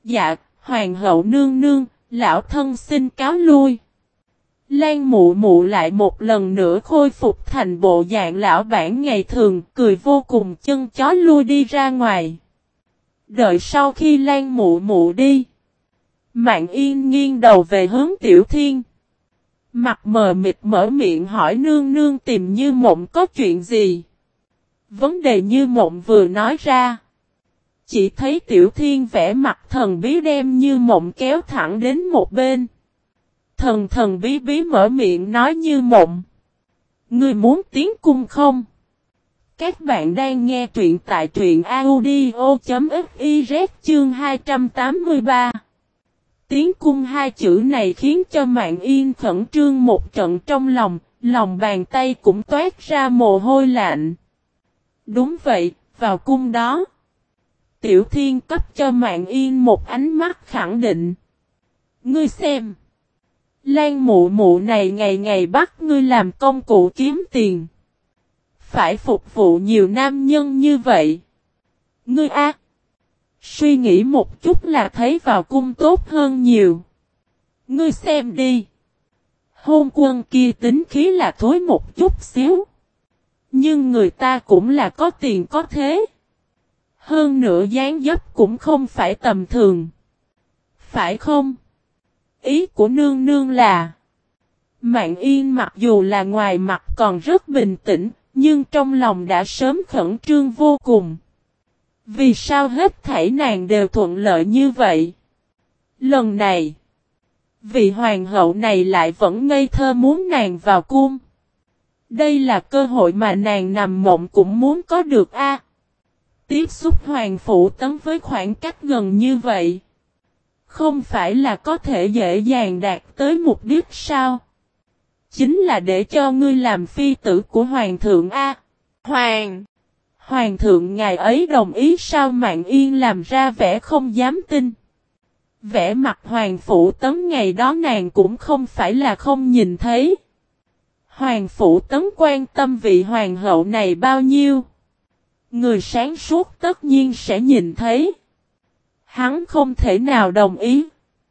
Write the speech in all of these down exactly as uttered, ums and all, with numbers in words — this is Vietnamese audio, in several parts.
Dạ, hoàng hậu nương nương, lão thân xin cáo lui. Lan mụ mụ lại một lần nữa khôi phục thành bộ dạng lão bản ngày thường, cười vô cùng chân chó lui đi ra ngoài. Đợi sau khi Lan mụ mụ đi, Mạn Yên nghiêng đầu về hướng Tiểu Thiên. Mặt mờ mịt mở miệng hỏi nương nương tìm Như Mộng có chuyện gì. Vấn đề Như Mộng vừa nói ra, chỉ thấy Tiểu Thiên vẽ mặt thần bí đem Như Mộng kéo thẳng đến một bên. Thần thần bí bí mở miệng nói Như Mộng, ngươi muốn tiến cung không? Các bạn đang nghe truyện tại truyện audio.fiz chương hai trăm tám mươi ba. Tiến cung hai chữ này khiến cho Mạn Yên khẩn trương một trận trong lòng, lòng bàn tay cũng toát ra mồ hôi lạnh. Đúng vậy, vào cung đó. Tiểu Thiên cấp cho Mạn Yên một ánh mắt khẳng định. Ngươi xem, Lan mụ mụ này ngày ngày bắt ngươi làm công cụ kiếm tiền. Phải phục vụ nhiều nam nhân như vậy. Ngươi a, suy nghĩ một chút là thấy vào cung tốt hơn nhiều. Ngươi xem đi. Hôn quân kia tính khí là thối một chút xíu. Nhưng người ta cũng là có tiền có thế. Hơn nữa dáng dấp cũng không phải tầm thường. Phải không? Ý của nương nương là, Mạn Yên mặc dù là ngoài mặt còn rất bình tĩnh, nhưng trong lòng đã sớm khẩn trương vô cùng. Vì sao hết thảy nàng đều thuận lợi như vậy? Lần này, vị hoàng hậu này lại vẫn ngây thơ muốn nàng vào cung. Đây là cơ hội mà nàng nằm mộng cũng muốn có được a. À, tiếp xúc hoàng phủ tấn với khoảng cách gần như vậy, không phải là có thể dễ dàng đạt tới mục đích sao? Chính là để cho ngươi làm phi tử của hoàng thượng a. À, hoàng! Hoàng thượng ngài ấy đồng ý sao? Mạn Yên làm ra vẻ không dám tin. Vẻ mặt hoàng phủ tấn ngày đó nàng cũng không phải là không nhìn thấy. Hoàng phủ tấn quan tâm vị hoàng hậu này bao nhiêu. Người sáng suốt tất nhiên sẽ nhìn thấy. Hắn không thể nào đồng ý.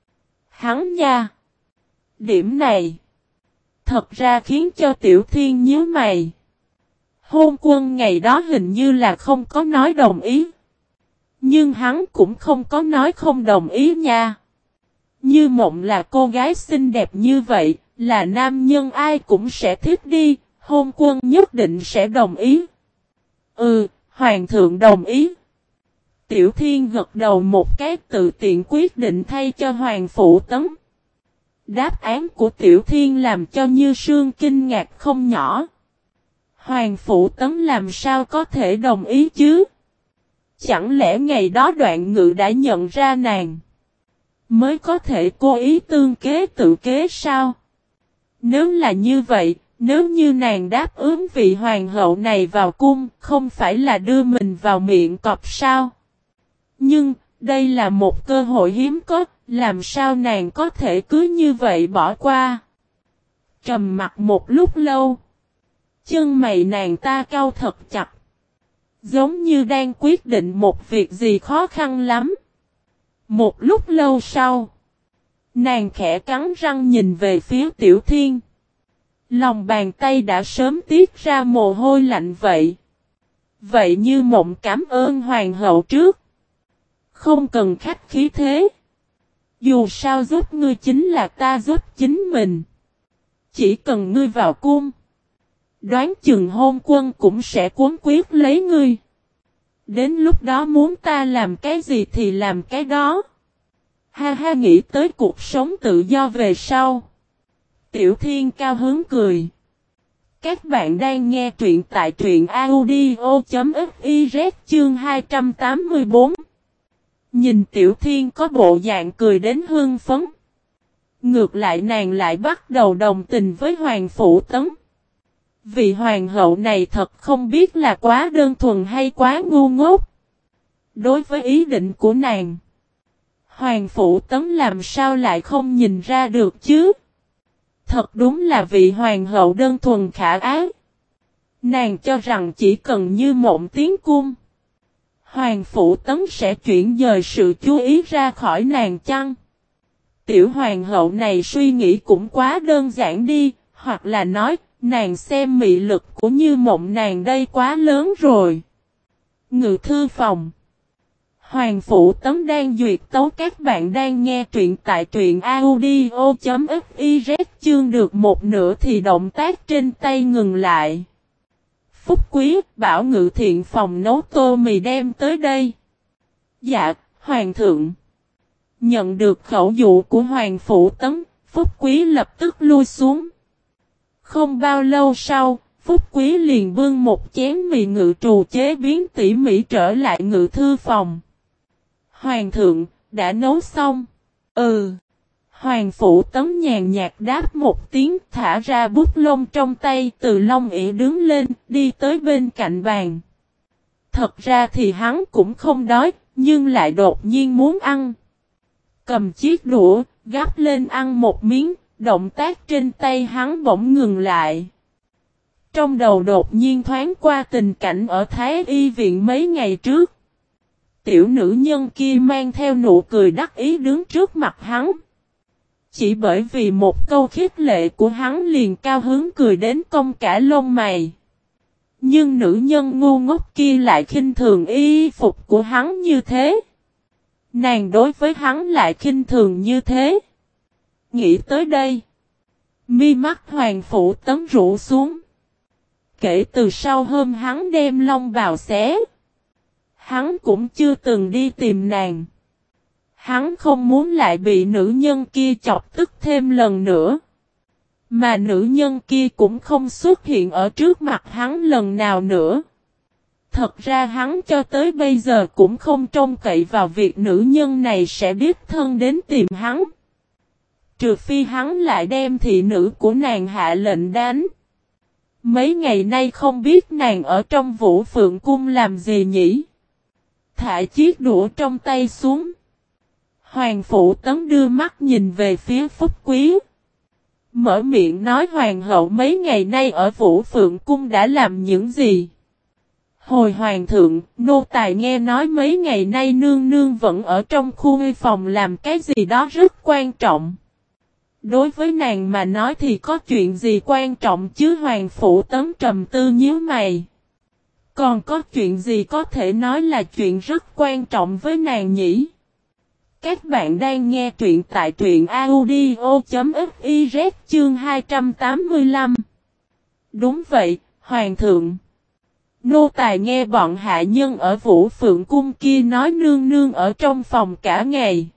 Hắn nha. Điểm này thật ra khiến cho Tiểu Thiên nhíu mày. Hôn quân ngày đó hình như là không có nói đồng ý. Nhưng hắn cũng không có nói không đồng ý nha. Như Mộng là cô gái xinh đẹp như vậy, là nam nhân ai cũng sẽ thích đi, hôn quân nhất định sẽ đồng ý. Ừ, hoàng thượng đồng ý. Tiểu Thiên gật đầu một cái tự tiện quyết định thay cho hoàng phủ tấn. Đáp án của Tiểu Thiên làm cho Như Sương kinh ngạc không nhỏ. Hoàng phủ tấn làm sao có thể đồng ý chứ? Chẳng lẽ ngày đó Đoạn Ngự đã nhận ra nàng, mới có thể cố ý tương kế tự kế sao? Nếu là như vậy, nếu như nàng đáp ứng vị hoàng hậu này vào cung, không phải là đưa mình vào miệng cọp sao? Nhưng, đây là một cơ hội hiếm có, làm sao nàng có thể cứ như vậy bỏ qua? Trầm mặt một lúc lâu, chân mày nàng ta cau thật chặt, giống như đang quyết định một việc gì khó khăn lắm. Một lúc lâu sau, nàng khẽ cắn răng nhìn về phía Tiểu Thiên. Lòng bàn tay đã sớm tiết ra mồ hôi lạnh vậy. Vậy Như Mộng cảm ơn hoàng hậu trước. Không cần khách khí thế. Dù sao giúp ngươi chính là ta giúp chính mình. Chỉ cần ngươi vào cung, đoán chừng hôn quân cũng sẽ cuốn quyết lấy ngươi. Đến lúc đó muốn ta làm cái gì thì làm cái đó. Ha ha, nghĩ tới cuộc sống tự do về sau, Tiểu Thiên cao hứng cười. Các bạn đang nghe truyện tại truyện audio.fiz chương hai trăm tám mươi bốn. Nhìn Tiểu Thiên có bộ dạng cười đến hưng phấn, ngược lại nàng lại bắt đầu đồng tình với hoàng phủ tấn. Vị hoàng hậu này thật không biết là quá đơn thuần hay quá ngu ngốc. Đối với ý định của nàng, hoàng phủ tấn làm sao lại không nhìn ra được chứ? Thật đúng là vị hoàng hậu đơn thuần khả ái. Nàng cho rằng chỉ cần Như Mộng tiến cung, Hoàng Phủ Tấn sẽ chuyển dời sự chú ý ra khỏi nàng chăng? Tiểu hoàng hậu này suy nghĩ cũng quá đơn giản đi, hoặc là nói, nàng xem mị lực của Như Mộng nàng đây quá lớn rồi. Ngự thư phòng. Hoàng Phủ Tấn đang duyệt tấu, các bạn đang nghe truyện tại truyện audio.fiz, chương được một nửa thì động tác trên tay ngừng lại. Phúc Quý, bảo Ngự Thiện phòng nấu tô mì đem tới đây. Dạ, Hoàng thượng. Nhận được khẩu dụ của Hoàng Phủ Tấn, Phúc Quý lập tức lui xuống. Không bao lâu sau, Phúc Quý liền bưng một chén mì ngự trù chế biến tỉ mỉ trở lại ngự thư phòng. Hoàng thượng, đã nấu xong. Ừ. Hoàng Phủ Tấn nhàn nhạt đáp một tiếng, thả ra bút lông trong tay, từ Long ỷ đứng lên, đi tới bên cạnh bàn. Thật ra thì hắn cũng không đói, nhưng lại đột nhiên muốn ăn. Cầm chiếc đũa, gắp lên ăn một miếng, động tác trên tay hắn bỗng ngừng lại. Trong đầu đột nhiên thoáng qua tình cảnh ở Thái Y viện mấy ngày trước. Tiểu nữ nhân kia mang theo nụ cười đắc ý đứng trước mặt hắn. Chỉ bởi vì một câu khích lệ của hắn liền cao hứng cười đến cong cả lông mày. Nhưng nữ nhân ngu ngốc kia lại khinh thường y phục của hắn như thế. Nàng đối với hắn lại khinh thường như thế. Nghĩ tới đây, mi mắt Hoàng Phủ Tấn rũ xuống. Kể từ sau hôm hắn đem Long vào xé, hắn cũng chưa từng đi tìm nàng. Hắn không muốn lại bị nữ nhân kia chọc tức thêm lần nữa. Mà nữ nhân kia cũng không xuất hiện ở trước mặt hắn lần nào nữa. Thật ra hắn cho tới bây giờ cũng không trông cậy vào việc nữ nhân này sẽ đích thân đến tìm hắn. Trừ phi hắn lại đem thị nữ của nàng hạ lệnh đánh. Mấy ngày nay không biết nàng ở trong Vũ Phượng Cung làm gì nhỉ? Thả chiếc đũa trong tay xuống. Hoàng Phủ Tấn đưa mắt nhìn về phía Phúc Quý. Mở miệng nói hoàng hậu mấy ngày nay ở Vũ Phượng Cung đã làm những gì? Hồi hoàng thượng, nô tài nghe nói mấy ngày nay nương nương vẫn ở trong khu nghi phòng làm cái gì đó rất quan trọng. Đối với nàng mà nói thì có chuyện gì quan trọng chứ? Hoàng Phủ Tấn trầm tư nhíu mày. Còn có chuyện gì có thể nói là chuyện rất quan trọng với nàng nhỉ? Các bạn đang nghe truyện tại truyện audio.fiz, chương hai trăm tám mươi lăm. Đúng vậy, Hoàng thượng. Nô tài nghe bọn hạ nhân ở Vũ Phượng Cung kia nói nương nương ở trong phòng cả ngày.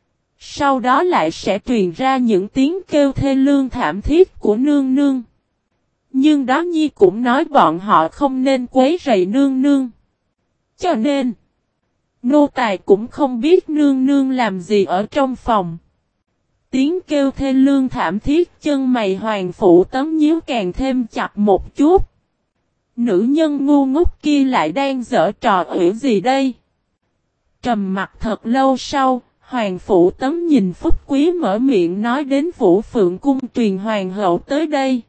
Sau đó lại sẽ truyền ra những tiếng kêu thê lương thảm thiết của nương nương. Nhưng đó nhi cũng nói bọn họ không nên quấy rầy nương nương. Cho nên, nô tài cũng không biết nương nương làm gì ở trong phòng. Tiếng kêu thê lương thảm thiết, chân mày Hoàng Phủ Tấn nhíu càng thêm chặt một chút. Nữ nhân ngu ngốc kia lại đang giở trò ủy gì đây? Trầm mặt thật lâu sau, Hoàng Phủ Tấn nhìn Phúc Quý mở miệng nói đến Vũ Phượng Cung truyền hoàng hậu tới đây.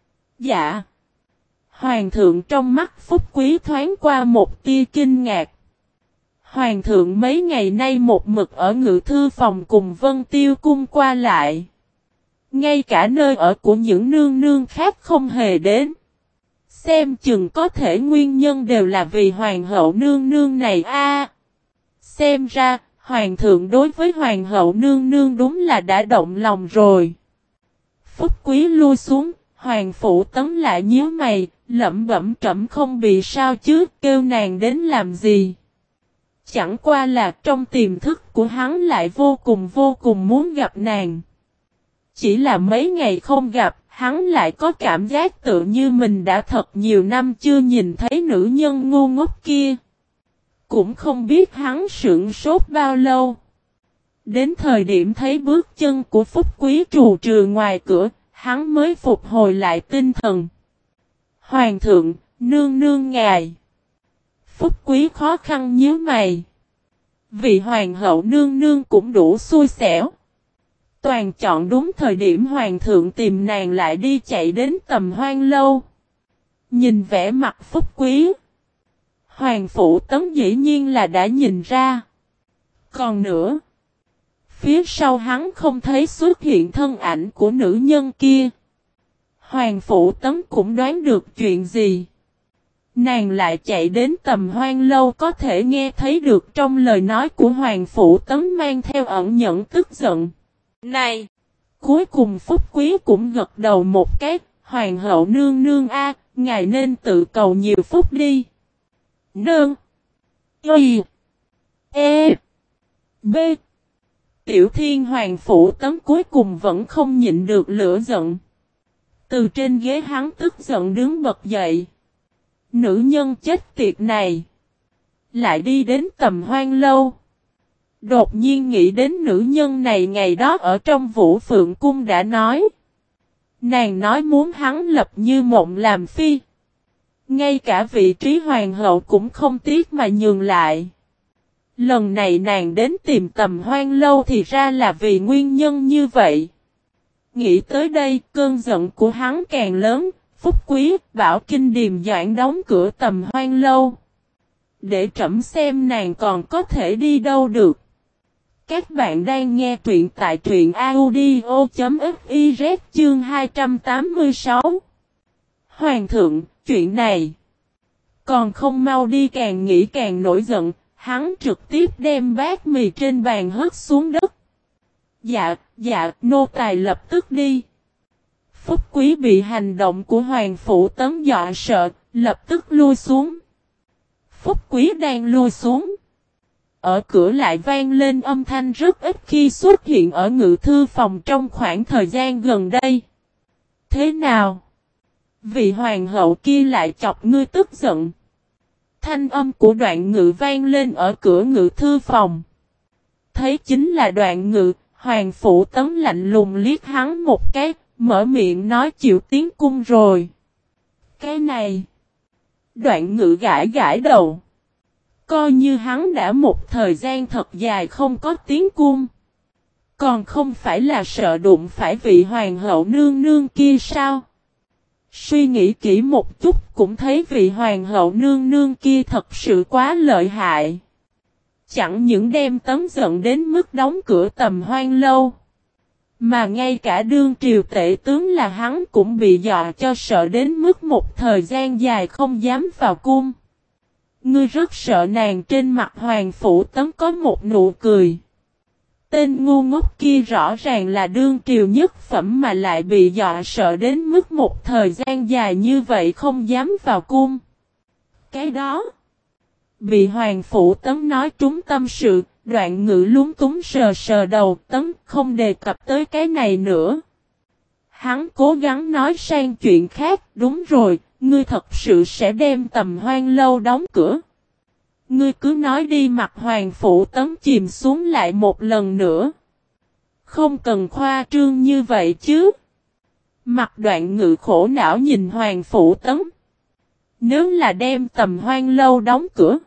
Dạ. Hoàng thượng trong mắt Phúc Quý thoáng qua một tia kinh ngạc. Hoàng thượng mấy ngày nay một mực ở ngự thư phòng cùng Vân Tiêu Cung qua lại. Ngay cả nơi ở của những nương nương khác không hề đến. Xem chừng có thể nguyên nhân đều là vì hoàng hậu nương nương này a. Xem ra, hoàng thượng đối với hoàng hậu nương nương đúng là đã động lòng rồi. Phúc Quý lui xuống, Hoàng Phủ Tấn lại nhíu mày, lẩm bẩm trẫm không bị sao chứ, kêu nàng đến làm gì. Chẳng qua là trong tiềm thức của hắn lại vô cùng vô cùng muốn gặp nàng. Chỉ là mấy ngày không gặp, hắn lại có cảm giác tự như mình đã thật nhiều năm chưa nhìn thấy nữ nhân ngu ngốc kia. Cũng không biết hắn sững sốt bao lâu. Đến thời điểm thấy bước chân của Phúc Quý trù trừ ngoài cửa, hắn mới phục hồi lại tinh thần. Hoàng thượng, nương nương ngài. Phúc Quý khó khăn nhíu mày. Vì hoàng hậu nương nương cũng đủ xui xẻo. Toàn chọn đúng thời điểm hoàng thượng tìm nàng lại đi chạy đến Tầm Hoan lâu. Nhìn vẻ mặt Phúc Quý, Hoàng Phủ Tấn dĩ nhiên là đã nhìn ra. Còn nữa, phía sau hắn không thấy xuất hiện thân ảnh của nữ nhân kia. Hoàng Phủ Tấn cũng đoán được chuyện gì. Nàng lại chạy đến Tầm Hoan Lâu, có thể nghe thấy được trong lời nói của Hoàng Phủ Tấn mang theo ẩn nhẫn tức giận. Này! Cuối cùng Phúc Quý cũng gật đầu một cái. Hoàng hậu nương nương a, ngài nên tự cầu nhiều phúc đi. Nương! Y! E! B! Tiểu Thiên Hoàng Phủ Tấn cuối cùng vẫn không nhịn được lửa giận. Từ trên ghế hắn tức giận đứng bật dậy. Nữ nhân chết tiệt này lại đi đến Tầm Hoan Lâu. Đột nhiên nghĩ đến nữ nhân này ngày đó ở trong Vũ Phượng Cung đã nói. Nàng nói muốn hắn lập như mộng làm phi. Ngay cả vị trí hoàng hậu cũng không tiếc mà nhường lại. Lần này nàng đến tìm Tầm Hoan Lâu thì ra là vì nguyên nhân như vậy. Nghĩ tới đây, cơn giận của hắn càng lớn. Phúc Quý bảo Kinh Điềm Doãn đóng cửa Tầm Hoan Lâu. Để trẫm xem nàng còn có thể đi đâu được. Các bạn đang nghe truyện tại truyện audio.fiz chương hai trăm tám mươi sáu. Hoàng thượng, chuyện này còn không mau đi, càng nghĩ càng nổi giận. Hắn trực tiếp đem bát mì trên bàn hất xuống đất. Dạ, dạ, nô tài lập tức đi. Phúc Quý bị hành động của Hoàng Phủ Tấn dọa sợ, lập tức lui xuống. Phúc Quý đang lui xuống. Ở cửa lại vang lên âm thanh rất ít khi xuất hiện ở ngự thư phòng trong khoảng thời gian gần đây. Thế nào? Vị hoàng hậu kia lại chọc ngươi tức giận. Thanh âm của Đoạn Ngự vang lên ở cửa ngự thư phòng. Thấy chính là Đoạn Ngự, Hoàng Phủ Tấn lạnh lùng liếc hắn một cái, mở miệng nói chịu tiến cung rồi. Cái này. Đoạn Ngự gãi gãi đầu. Coi như hắn đã một thời gian thật dài không có tiến cung. Còn không phải là sợ đụng phải vị hoàng hậu nương nương kia sao? Suy nghĩ kỹ một chút cũng thấy vị hoàng hậu nương nương kia thật sự quá lợi hại. Chẳng những đem Tấn giận đến mức đóng cửa Tầm Hoan Lâu. Mà ngay cả đương triều tể tướng là hắn cũng bị dọa cho sợ đến mức một thời gian dài không dám vào cung. Ngươi rất sợ nàng. Trên mặt Hoàng Phủ Tấn có một nụ cười. Tên ngu ngốc kia rõ ràng là đương triều nhất phẩm mà lại bị dọa sợ đến mức một thời gian dài như vậy không dám vào cung. Cái đó. Bị Hoàng Phủ Tấn nói trúng tâm sự, Đoạn Ngự lúng túng sờ sờ đầu. Tấn không đề cập tới cái này nữa. Hắn cố gắng nói sang chuyện khác. Đúng rồi, ngươi thật sự sẽ đem Tầm Hoan Lâu đóng cửa. Ngươi cứ nói đi. Mặt Hoàng Phủ Tấn chìm xuống lại một lần nữa. Không cần khoa trương như vậy chứ. Mặt Đoạn Ngự khổ não nhìn Hoàng Phủ Tấn. Nếu là đem Tầm Hoan Lâu đóng cửa,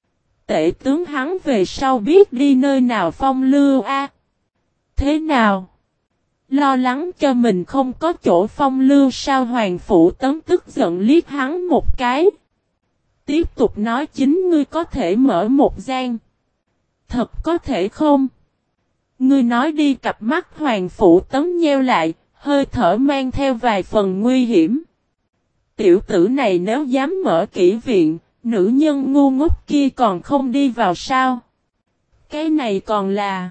tể tướng hắn về sau biết đi nơi nào phong lưu a? Thế nào? Lo lắng cho mình không có chỗ phong lưu sao? Hoàng Phủ Tấn tức giận liếc hắn một cái. Tiếp tục nói chính ngươi có thể mở một gian. Thật có thể không? Ngươi nói đi. Cặp mắt Hoàng Phủ Tấn nheo lại, hơi thở mang theo vài phần nguy hiểm. Tiểu tử này nếu dám mở kỹ viện, nữ nhân ngu ngốc kia còn không đi vào sao? Cái này còn là.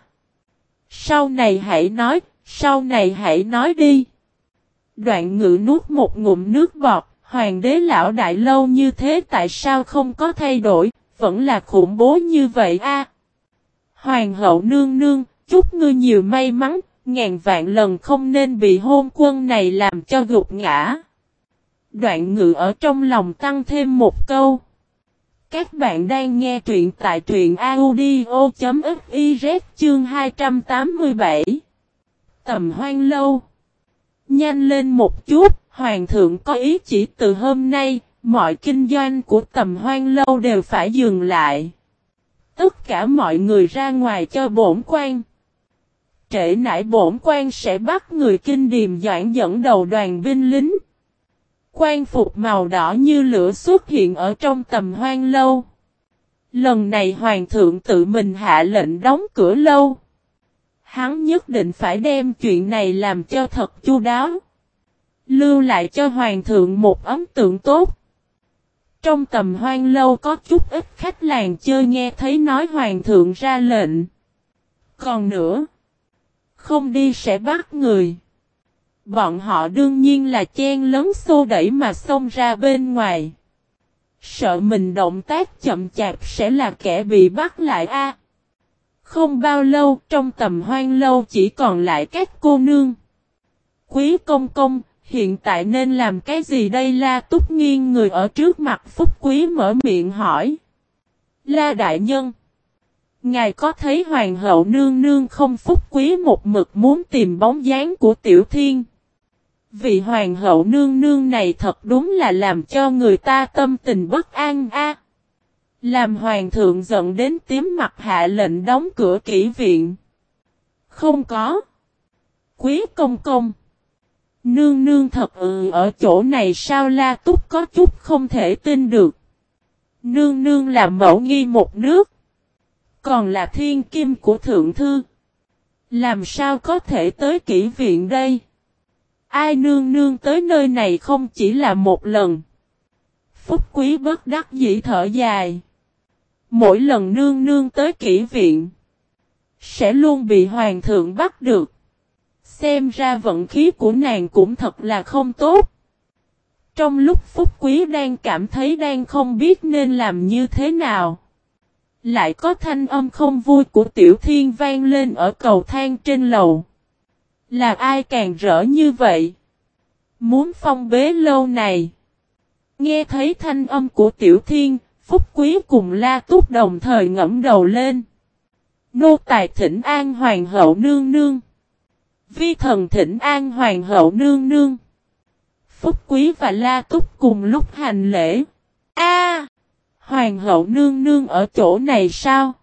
Sau này hãy nói, sau này hãy nói đi. Đoạn Ngự nuốt một ngụm nước bọt. Hoàng đế lão đại lâu như thế tại sao không có thay đổi, vẫn là khủng bố như vậy a? Hoàng hậu nương nương, chúc ngươi nhiều may mắn, ngàn vạn lần không nên bị hôn quân này làm cho gục ngã. Đoạn Ngự ở trong lòng tăng thêm một câu. Các bạn đang nghe truyện tại truyện audio.fiz chương hai trăm tám mươi bảy. Tầm Hoan Lâu. Nhanh lên một chút, Hoàng thượng có ý chỉ từ hôm nay, mọi kinh doanh của Tầm Hoan Lâu đều phải dừng lại. Tất cả mọi người ra ngoài cho bổn quan. Trễ nải bổn quan sẽ bắt người Kinh Điềm Doãn dẫn đầu đoàn binh lính. Quan phục màu đỏ như lửa xuất hiện ở trong Tầm Hoan Lâu. Lần này hoàng thượng tự mình hạ lệnh đóng cửa lâu. Hắn nhất định phải đem chuyện này làm cho thật chu đáo. Lưu lại cho hoàng thượng một ấn tượng tốt. Trong tầm hoang lâu có chút ít khách làng chơi nghe thấy nói hoàng thượng ra lệnh. Còn nữa, không đi sẽ bắt người. Bọn họ đương nhiên là chen lấn xô đẩy mà xông ra bên ngoài. Sợ mình động tác chậm chạp sẽ là kẻ bị bắt lại a. Không bao lâu trong tầm hoang lâu chỉ còn lại các cô nương. Quý công công, hiện tại nên làm cái gì đây? La Túc nghiêng người ở trước mặt Phúc Quý mở miệng hỏi. La đại nhân, ngài có thấy hoàng hậu nương nương không? Phúc Quý một mực muốn tìm bóng dáng của Tiểu Thiên. Vị hoàng hậu nương nương này thật đúng là làm cho người ta tâm tình bất an a. Làm hoàng thượng giận đến tím mặt hạ lệnh đóng cửa kỹ viện. Không có. Quý công công, nương nương thật ừ ở chỗ này sao? La Túc có chút không thể tin được. Nương nương là mẫu nghi một nước, còn là thiên kim của thượng thư, làm sao có thể tới kỹ viện đây? Ai nương nương tới nơi này không chỉ là một lần. Phúc Quý bất đắc dĩ thở dài. Mỗi lần nương nương tới kỹ viện, sẽ luôn bị hoàng thượng bắt được. Xem ra vận khí của nàng cũng thật là không tốt. Trong lúc Phúc Quý đang cảm thấy đang không biết nên làm như thế nào, lại có thanh âm không vui của Tiểu Thiên vang lên ở cầu thang trên lầu. Là ai càng rỡ như vậy? Muốn phong bế lâu này? Nghe thấy thanh âm của Tiểu Thiên, Phúc Quý cùng La Túc đồng thời ngẫm đầu lên. Nô tài thỉnh an hoàng hậu nương nương. Vi thần thỉnh an hoàng hậu nương nương. Phúc Quý và La Túc cùng lúc hành lễ. A, hoàng hậu nương nương ở chỗ này sao?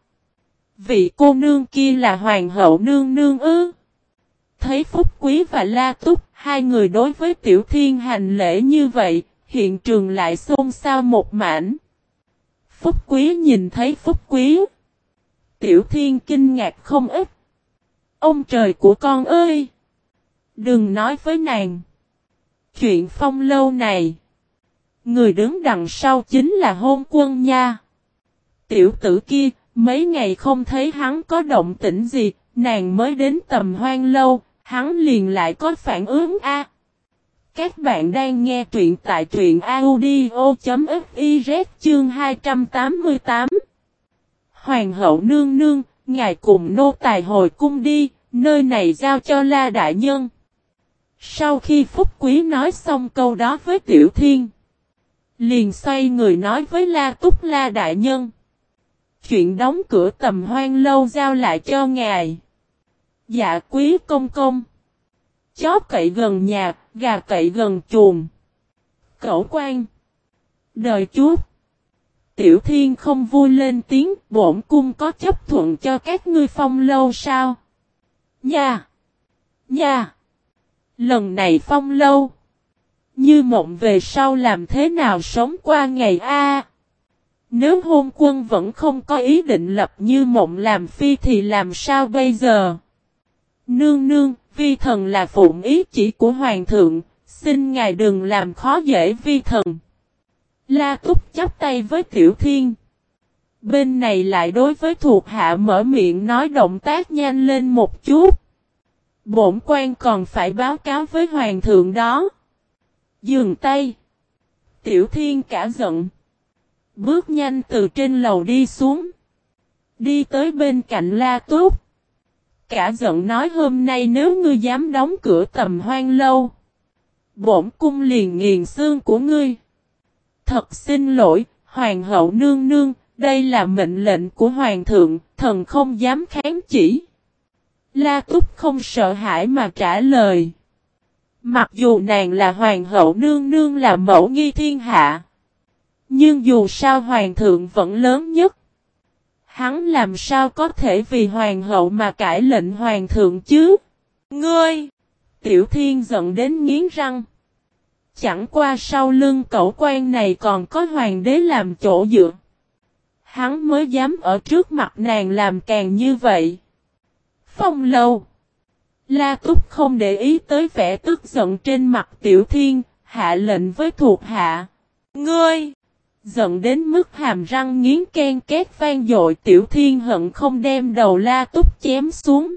Vị cô nương kia là hoàng hậu nương nương ư? Thấy Phúc Quý và La Túc, hai người đối với Tiểu Thiên hành lễ như vậy, hiện trường lại xôn xao một mảnh. Phúc Quý nhìn thấy Phúc Quý, Tiểu Thiên kinh ngạc không ít. Ông trời của con ơi! Đừng nói với nàng. Chuyện phong lâu này, người đứng đằng sau chính là Hôn Quân nha. Tiểu tử kia, mấy ngày không thấy hắn có động tĩnh gì, nàng mới đến tầm hoang lâu, hắn liền lại có phản ứng a. Các bạn đang nghe truyện tại truyện audio.fiz chương hai trăm tám mươi tám. Hoàng hậu nương nương, ngài cùng nô tài hồi cung đi, nơi này giao cho La đại nhân. Sau khi Phúc Quý nói xong câu đó với Tiểu Thiên, liền xoay người nói với La Túc. La đại nhân, chuyện đóng cửa tầm hoang lâu giao lại cho ngài. Dạ quý công công. Chó cậy gần nhà, gà cậy gần chuồng. Cẩu quan. Đời chút. Tiểu Thiên không vui lên tiếng, bổn cung có chấp thuận cho các ngươi phong lâu sao? Nha! Nha! Lần này phong lâu. Như mộng về sau làm thế nào sống qua ngày a? Nếu Hôn Quân vẫn không có ý định lập Như Mộng làm phi thì làm sao bây giờ? Nương nương, vi thần là phụng ý chỉ của hoàng thượng, xin ngài đừng làm khó dễ vi thần. La Túc chắp tay với Tiểu Thiên. Bên này lại đối với thuộc hạ mở miệng nói động tác nhanh lên một chút. Bổn quan còn phải báo cáo với hoàng thượng đó. Dừng tay. Tiểu Thiên cả giận. Bước nhanh từ trên lầu đi xuống. Đi tới bên cạnh La Túc. Cả giận nói hôm nay nếu ngươi dám đóng cửa tầm hoang lâu, bổn cung liền nghiền xương của ngươi. Thật xin lỗi, hoàng hậu nương nương, đây là mệnh lệnh của hoàng thượng, thần không dám kháng chỉ. La Túc không sợ hãi mà trả lời. Mặc dù nàng là hoàng hậu nương nương là mẫu nghi thiên hạ, nhưng dù sao hoàng thượng vẫn lớn nhất. Hắn làm sao có thể vì hoàng hậu mà cãi lệnh hoàng thượng chứ? Ngươi! Tiểu Thiên giận đến nghiến răng. Chẳng qua sau lưng cẩu quan này còn có hoàng đế làm chỗ dựa. hắn mới dám ở trước mặt nàng làm càng như vậy. Phong Lâu. La Túc không để ý tới vẻ tức giận trên mặt Tiểu Thiên, hạ lệnh với thuộc hạ. Ngươi! Giận đến mức hàm răng nghiến ken két vang dội, Tiểu Thiên hận không đem đầu La Túc chém xuống.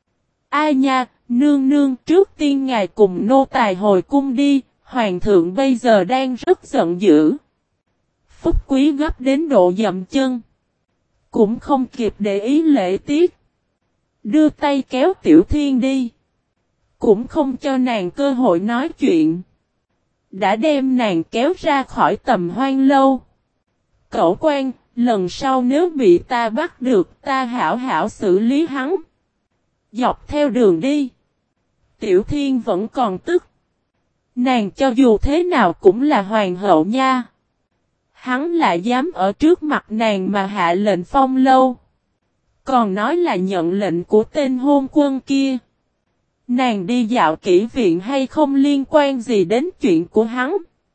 Ai nha, nương nương, trước tiên ngài cùng nô tài hồi cung đi, hoàng thượng bây giờ đang rất giận dữ. Phúc Quý gấp đến độ dậm chân. Cũng không kịp để ý lễ tiết. Đưa tay kéo Tiểu Thiên đi. Cũng không cho nàng cơ hội nói chuyện. Đã đem nàng kéo ra khỏi tầm hoang lâu. Cẩu quan, lần sau nếu bị ta bắt được, ta hảo hảo xử lý hắn. Dọc theo đường đi. Tiểu Thiên vẫn còn tức. Nàng cho dù thế nào cũng là hoàng hậu nha. Hắn lại dám ở trước mặt nàng mà hạ lệnh phong lâu. Còn nói là nhận lệnh của tên hôn quân kia. Nàng đi dạo kỹ viện hay không liên quan gì đến chuyện của hắn.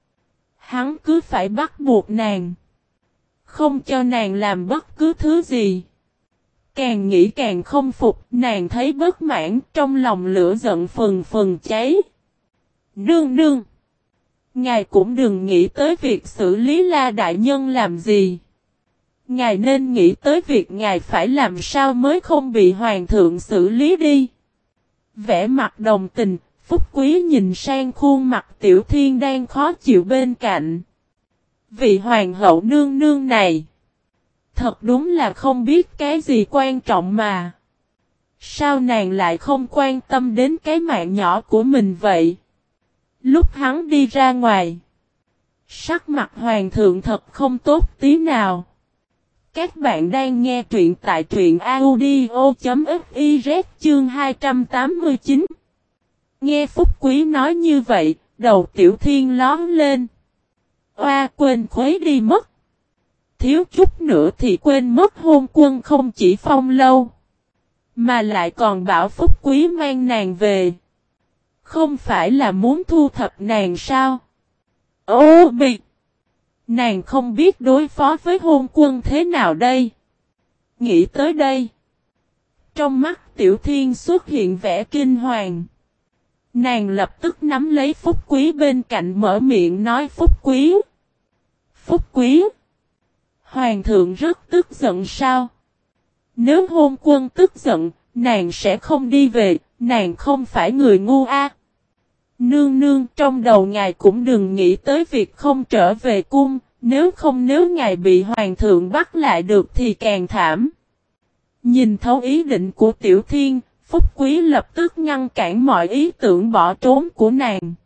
Hắn cứ phải bắt buộc nàng. Không cho nàng làm bất cứ thứ gì. Càng nghĩ càng không phục, nàng thấy bất mãn, trong lòng lửa giận phừng phừng cháy. Nương nương! Ngài cũng đừng nghĩ tới việc xử lý La đại nhân làm gì. Ngài nên nghĩ tới việc ngài phải làm sao mới không bị hoàng thượng xử lý đi. Vẻ mặt đồng tình, Phúc Quý nhìn sang khuôn mặt Tiểu Thiên đang khó chịu bên cạnh. Vị hoàng hậu nương nương này. Thật đúng là không biết cái gì quan trọng mà. Sao nàng lại không quan tâm đến cái mạng nhỏ của mình vậy? Lúc hắn đi ra ngoài. Sắc mặt hoàng thượng thật không tốt tí nào. Các bạn đang nghe truyện tại truyện audio.fiz chương hai trăm tám mươi chín. Nghe Phúc Quý nói như vậy, đầu Tiểu Thiên lón lên. Oa quên khuấy đi mất. Thiếu chút nữa thì quên mất hôn quân không chỉ phong lâu. Mà lại còn bảo Phúc Quý mang nàng về. Không phải là muốn thu thập nàng sao? Ô bịt! Nàng không biết đối phó với hôn quân thế nào đây? Nghĩ tới đây. Trong mắt Tiểu Thiên xuất hiện vẻ kinh hoàng. Nàng lập tức nắm lấy Phúc Quý bên cạnh mở miệng nói Phúc Quý. Phúc Quý. Hoàng thượng rất tức giận sao? Nếu hôn quân tức giận, nàng sẽ không đi về, nàng không phải người ngu a. Nương nương, trong đầu ngài cũng đừng nghĩ tới việc không trở về cung, nếu không nếu ngài bị hoàng thượng bắt lại được thì càng thảm. Nhìn thấu ý định của Tiểu Thiên, Phúc Quý lập tức ngăn cản mọi ý tưởng bỏ trốn của nàng.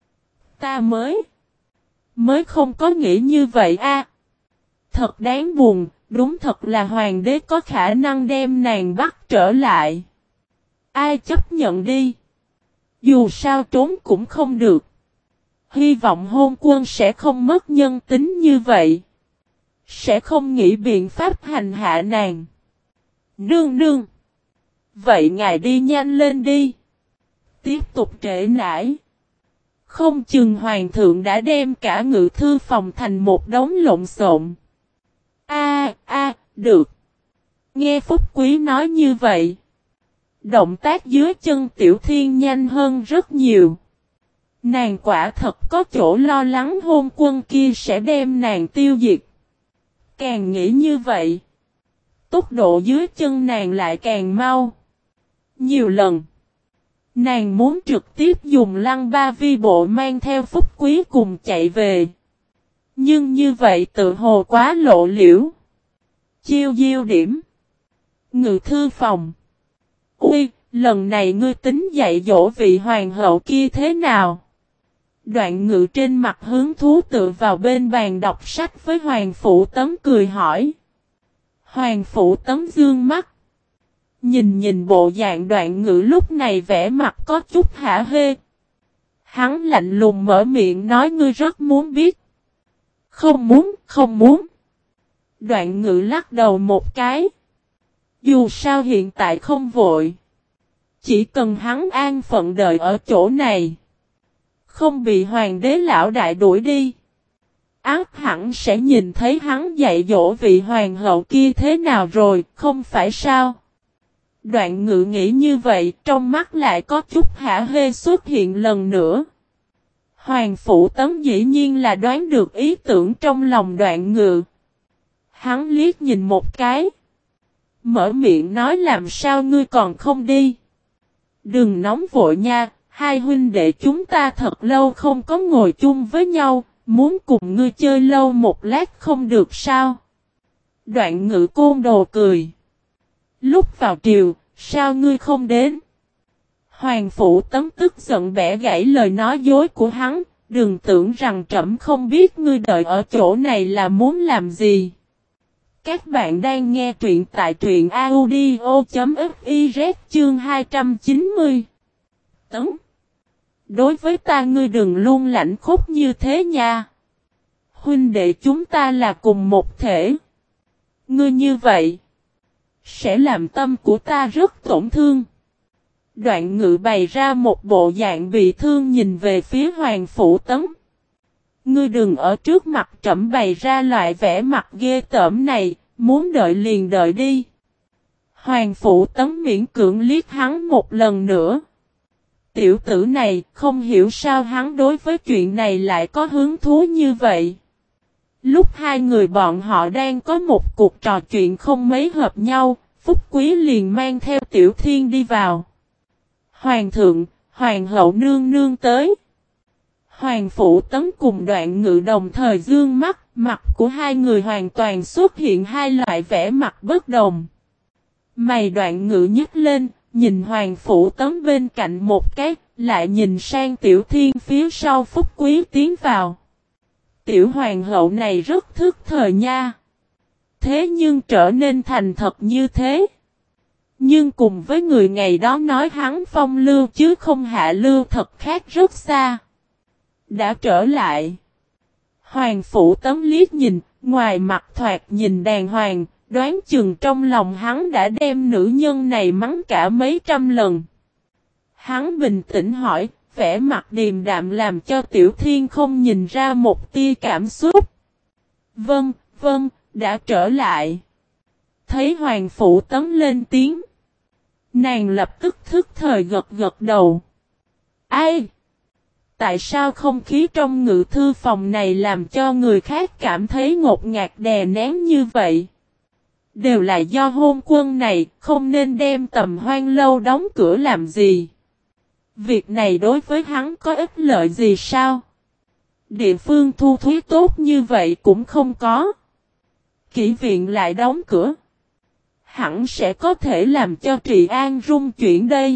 Ta mới, mới không có nghĩ như vậy a. Thật đáng buồn, đúng thật là hoàng đế có khả năng đem nàng bắt trở lại. Ai chấp nhận đi. Dù sao trốn cũng không được. Hy vọng hôn quân sẽ không mất nhân tính như vậy. Sẽ không nghĩ biện pháp hành hạ nàng. Nương nương. Vậy ngài đi nhanh lên đi. Tiếp tục trễ nải. Không chừng hoàng thượng đã đem cả ngự thư phòng thành một đống lộn xộn. A a được. Nghe Phúc Quý nói như vậy. Động tác dưới chân Tiểu Thiên nhanh hơn rất nhiều. Nàng quả thật có chỗ lo lắng hôn quân kia sẽ đem nàng tiêu diệt. Càng nghĩ như vậy, tốc độ dưới chân nàng lại càng mau. Nhiều lần, nàng muốn trực tiếp dùng lăng ba vi bộ mang theo Phúc Quý cùng chạy về. Nhưng như vậy tự hồ quá lộ liễu. Chiêu diêu điểm. Ngự thư phòng. Ui, lần này ngươi tính dạy dỗ vị hoàng hậu kia thế nào? Đoạn Ngự trên mặt hứng thú tựa vào bên bàn đọc sách với Hoàng Phủ Tấn cười hỏi. Hoàng Phủ Tấn dương mắt. Nhìn nhìn bộ dạng Đoạn Ngự lúc này vẻ mặt có chút hả hê. Hắn lạnh lùng mở miệng nói ngươi rất muốn biết. Không muốn, không muốn. Đoạn Ngự lắc đầu một cái. Dù sao hiện tại không vội. Chỉ cần hắn an phận đợi ở chỗ này. Không bị hoàng đế lão đại đuổi đi. Ác hẳn sẽ nhìn thấy hắn dạy dỗ vị hoàng hậu kia thế nào rồi, không phải sao? Đoạn Ngự nghĩ như vậy, trong mắt lại có chút hả hê xuất hiện lần nữa. Hoàng Phủ Tấn dĩ nhiên là đoán được ý tưởng trong lòng Đoạn Ngự. Hắn liếc nhìn một cái. Mở miệng nói làm sao ngươi còn không đi. Đừng nóng vội nha, hai huynh đệ chúng ta thật lâu không có ngồi chung với nhau, muốn cùng ngươi chơi lâu một lát không được sao. Đoạn Ngự côn đồ cười. Lúc vào triều, sao ngươi không đến? Hoàng Phủ Tấn tức giận bẻ gãy lời nói dối của hắn, đừng tưởng rằng trẫm không biết ngươi đợi ở chỗ này là muốn làm gì. Các bạn đang nghe truyện tại truyện audio.fiz chương hai trăm chín mươi. Tấn. Đối với ta ngươi đừng luôn lạnh khúc như thế nha. Huynh đệ chúng ta là cùng một thể. Ngươi như vậy sẽ làm tâm của ta rất tổn thương. Đoạn Ngự bày ra một bộ dạng bị thương nhìn về phía Hoàng Phủ Tấn. Ngươi đừng ở trước mặt trẫm bày ra loại vẻ mặt ghê tởm này, muốn đợi liền đợi đi. Hoàng Phủ Tấn miễn cưỡng liếc hắn một lần nữa. Tiểu tử này không hiểu sao hắn đối với chuyện này lại có hứng thú như vậy. Lúc hai người bọn họ đang có một cuộc trò chuyện không mấy hợp nhau, Phúc Quý liền mang theo Tiểu Thiên đi vào. Hoàng thượng, Hoàng hậu nương nương tới. Hoàng Phủ Tấn cùng Đoạn Ngự đồng thời dương mắt, mặt của hai người hoàn toàn xuất hiện hai loại vẻ mặt bất đồng. Mày Đoạn Ngự nhếch lên, nhìn Hoàng Phủ Tấn bên cạnh một cái, lại nhìn sang Tiểu Thiên phía sau Phúc Quý tiến vào. Tiểu hoàng hậu này rất thức thời nha. Thế nhưng trở nên thành thật như thế. Nhưng cùng với người ngày đó nói hắn phong lưu chứ không hạ lưu thật khác rất xa. Đã trở lại. Hoàng Phủ Tấn liếc nhìn, ngoài mặt thoạt nhìn đàng hoàng, đoán chừng trong lòng hắn đã đem nữ nhân này mắng cả mấy trăm lần. Hắn bình tĩnh hỏi, vẻ mặt điềm đạm làm cho Tiểu Thiên không nhìn ra một tia cảm xúc. Vâng, vâng, đã trở lại. Thấy Hoàng Phủ Tấn lên tiếng. Nàng lập tức thức thời gật gật đầu. Ai? Tại sao không khí trong ngự thư phòng này làm cho người khác cảm thấy ngột ngạt đè nén như vậy? Đều là do hôn quân này, không nên đem Tầm Hoan lâu đóng cửa làm gì? Việc này đối với hắn có ích lợi gì sao? Địa phương thu thuế tốt như vậy cũng không có. Kỷ viện lại đóng cửa. Hẳn sẽ có thể làm cho Trị An rung chuyển đây.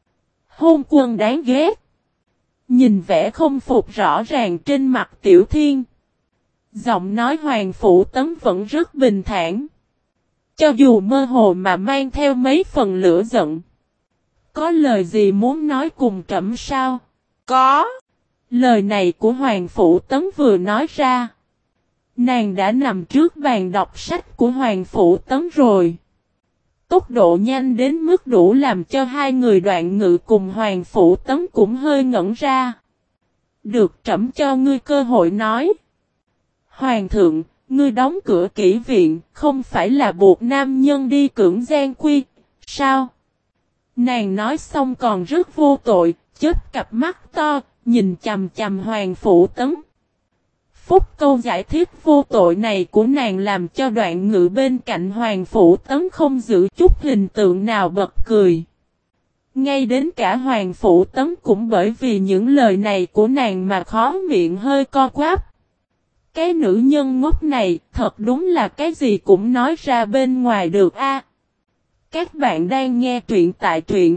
Hôn quân đáng ghét. Nhìn vẻ không phục rõ ràng trên mặt Tiểu Thiên. Giọng nói Hoàng Phủ Tấn vẫn rất bình thản. Cho dù mơ hồ mà mang theo mấy phần lửa giận. Có lời gì muốn nói cùng trẫm sao? Có. Lời này của Hoàng Phủ Tấn vừa nói ra. Nàng đã nằm trước bàn đọc sách của Hoàng Phủ Tấn rồi. Tốc độ nhanh đến mức đủ làm cho hai người Đoạn Ngự cùng Hoàng Phủ Tấn cũng hơi ngẩn ra. Được trẫm cho ngươi cơ hội nói. Hoàng thượng, ngươi đóng cửa kỹ viện, không phải là buộc nam nhân đi cưỡng gian quy, sao? Nàng nói xong còn rất vô tội, chết cặp mắt to, nhìn chầm chầm Hoàng Phủ Tấn. Phúc câu giải thích vô tội này của nàng làm cho Đoạn Ngự bên cạnh Hoàng Phủ Tấn không giữ chút hình tượng nào bật cười. Ngay đến cả Hoàng Phủ Tấn cũng bởi vì những lời này của nàng mà khó miệng hơi co quắp. Cái nữ nhân ngốc này thật đúng là cái gì cũng nói ra bên ngoài được a. Các bạn đang nghe truyện tại truyện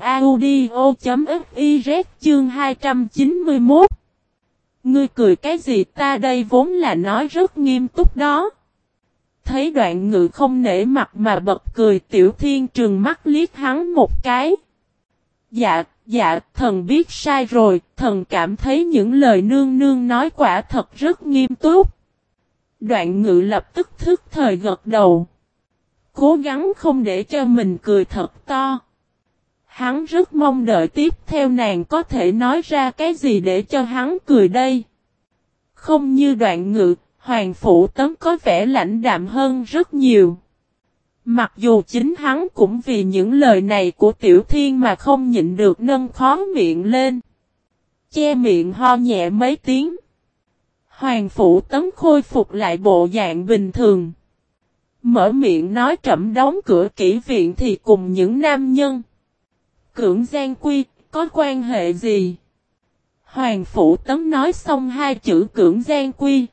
audio.fiz chương hai trăm chín mươi mốt. Ngươi cười cái gì ta đây vốn là nói rất nghiêm túc đó. Thấy Đoạn Ngự không nể mặt mà bật cười Tiểu Thiên trừng mắt liếc hắn một cái. Dạ, dạ, thần biết sai rồi, thần cảm thấy những lời nương nương nói quả thật rất nghiêm túc. Đoạn Ngự lập tức thức thời gật đầu. Cố gắng không để cho mình cười thật to. Hắn rất mong đợi tiếp theo nàng có thể nói ra cái gì để cho hắn cười đây. Không như Đoạn Ngự, Hoàng Phủ Tấn có vẻ lãnh đạm hơn rất nhiều. Mặc dù chính hắn cũng vì những lời này của Tiểu Thiên mà không nhịn được nâng khó miệng lên. Che miệng ho nhẹ mấy tiếng. Hoàng Phủ Tấn khôi phục lại bộ dạng bình thường. Mở miệng nói trẫm đóng cửa kỹ viện thì cùng những nam nhân. Cưỡng gian quy, có quan hệ gì? Hoàng Phủ Tấn nói xong hai chữ cưỡng gian quy.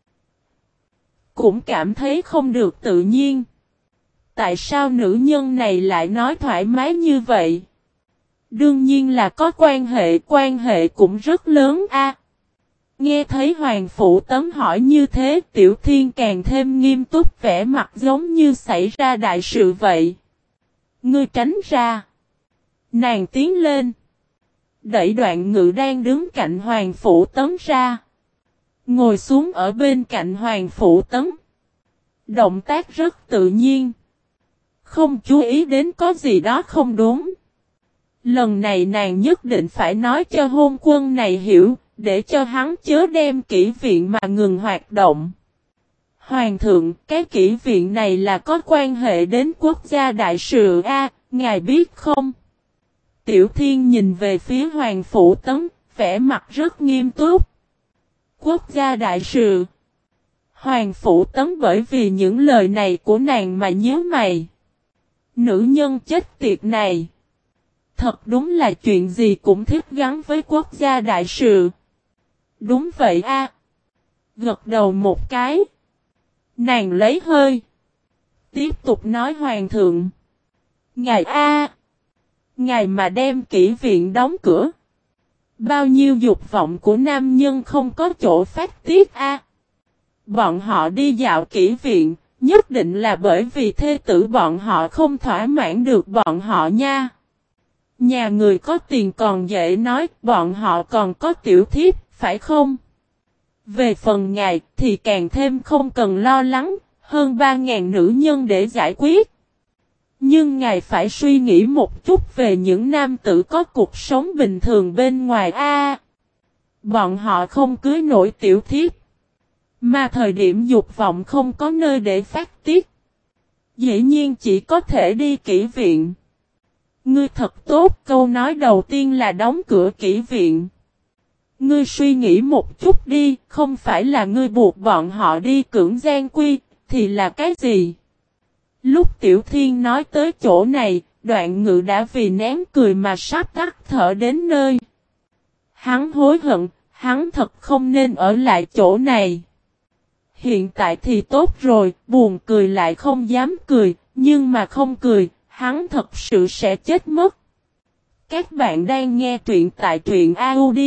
Cũng cảm thấy không được tự nhiên. Tại sao nữ nhân này lại nói thoải mái như vậy? Đương nhiên là có quan hệ, quan hệ cũng rất lớn a. Nghe thấy Hoàng Phủ Tấn hỏi như thế, Tiểu Thiên càng thêm nghiêm túc, vẻ mặt giống như xảy ra đại sự vậy. Ngươi tránh ra. Nàng tiến lên. Đẩy Đoạn Ngự đang đứng cạnh Hoàng Phủ Tấn ra. Ngồi xuống ở bên cạnh Hoàng Phủ Tấn. Động tác rất tự nhiên. Không chú ý đến có gì đó không đúng. Lần này nàng nhất định phải nói cho hôn quân này hiểu, để cho hắn chớ đem kỹ viện mà ngừng hoạt động. Hoàng thượng, cái kỹ viện này là có quan hệ đến quốc gia đại sự a, ngài biết không? Tiểu Thiên nhìn về phía Hoàng Phủ Tấn, vẻ mặt rất nghiêm túc. Quốc gia đại sự. Hoàng Phủ Tấn bởi vì những lời này của nàng mà nhíu mày. Nữ nhân chết tiệt này. Thật đúng là chuyện gì cũng thích gắn với quốc gia đại sự. Đúng vậy a. Gật đầu một cái. Nàng lấy hơi. Tiếp tục nói Hoàng thượng. Ngài a. Ngài mà đem kỹ viện đóng cửa. Bao nhiêu dục vọng của nam nhân không có chỗ phát tiết a. Bọn họ đi dạo kỹ viện. Nhất định là bởi vì thê tử bọn họ không thỏa mãn được bọn họ nha. Nhà người có tiền còn dễ nói, bọn họ còn có tiểu thiếp, phải không? Về phần ngài thì càng thêm không cần lo lắng, hơn ba ngàn nữ nhân để giải quyết. Nhưng ngài phải suy nghĩ một chút về những nam tử có cuộc sống bình thường bên ngoài a. Bọn họ không cưới nổi tiểu thiếp. Mà thời điểm dục vọng không có nơi để phát tiết. Dĩ nhiên chỉ có thể đi kỹ viện. Ngươi thật tốt, câu nói đầu tiên là đóng cửa kỹ viện. Ngươi suy nghĩ một chút đi, không phải là ngươi buộc bọn họ đi cưỡng gian quy, thì là cái gì? Lúc Tiểu Thiên nói tới chỗ này, Đoạn Ngự đã vì nén cười mà sắp tắt thở đến nơi. Hắn hối hận, hắn thật không nên ở lại chỗ này. Hiện tại thì tốt rồi, buồn cười lại không dám cười, nhưng mà không cười, hắn thật sự sẽ chết mất. Các bạn đang nghe truyện tại truyện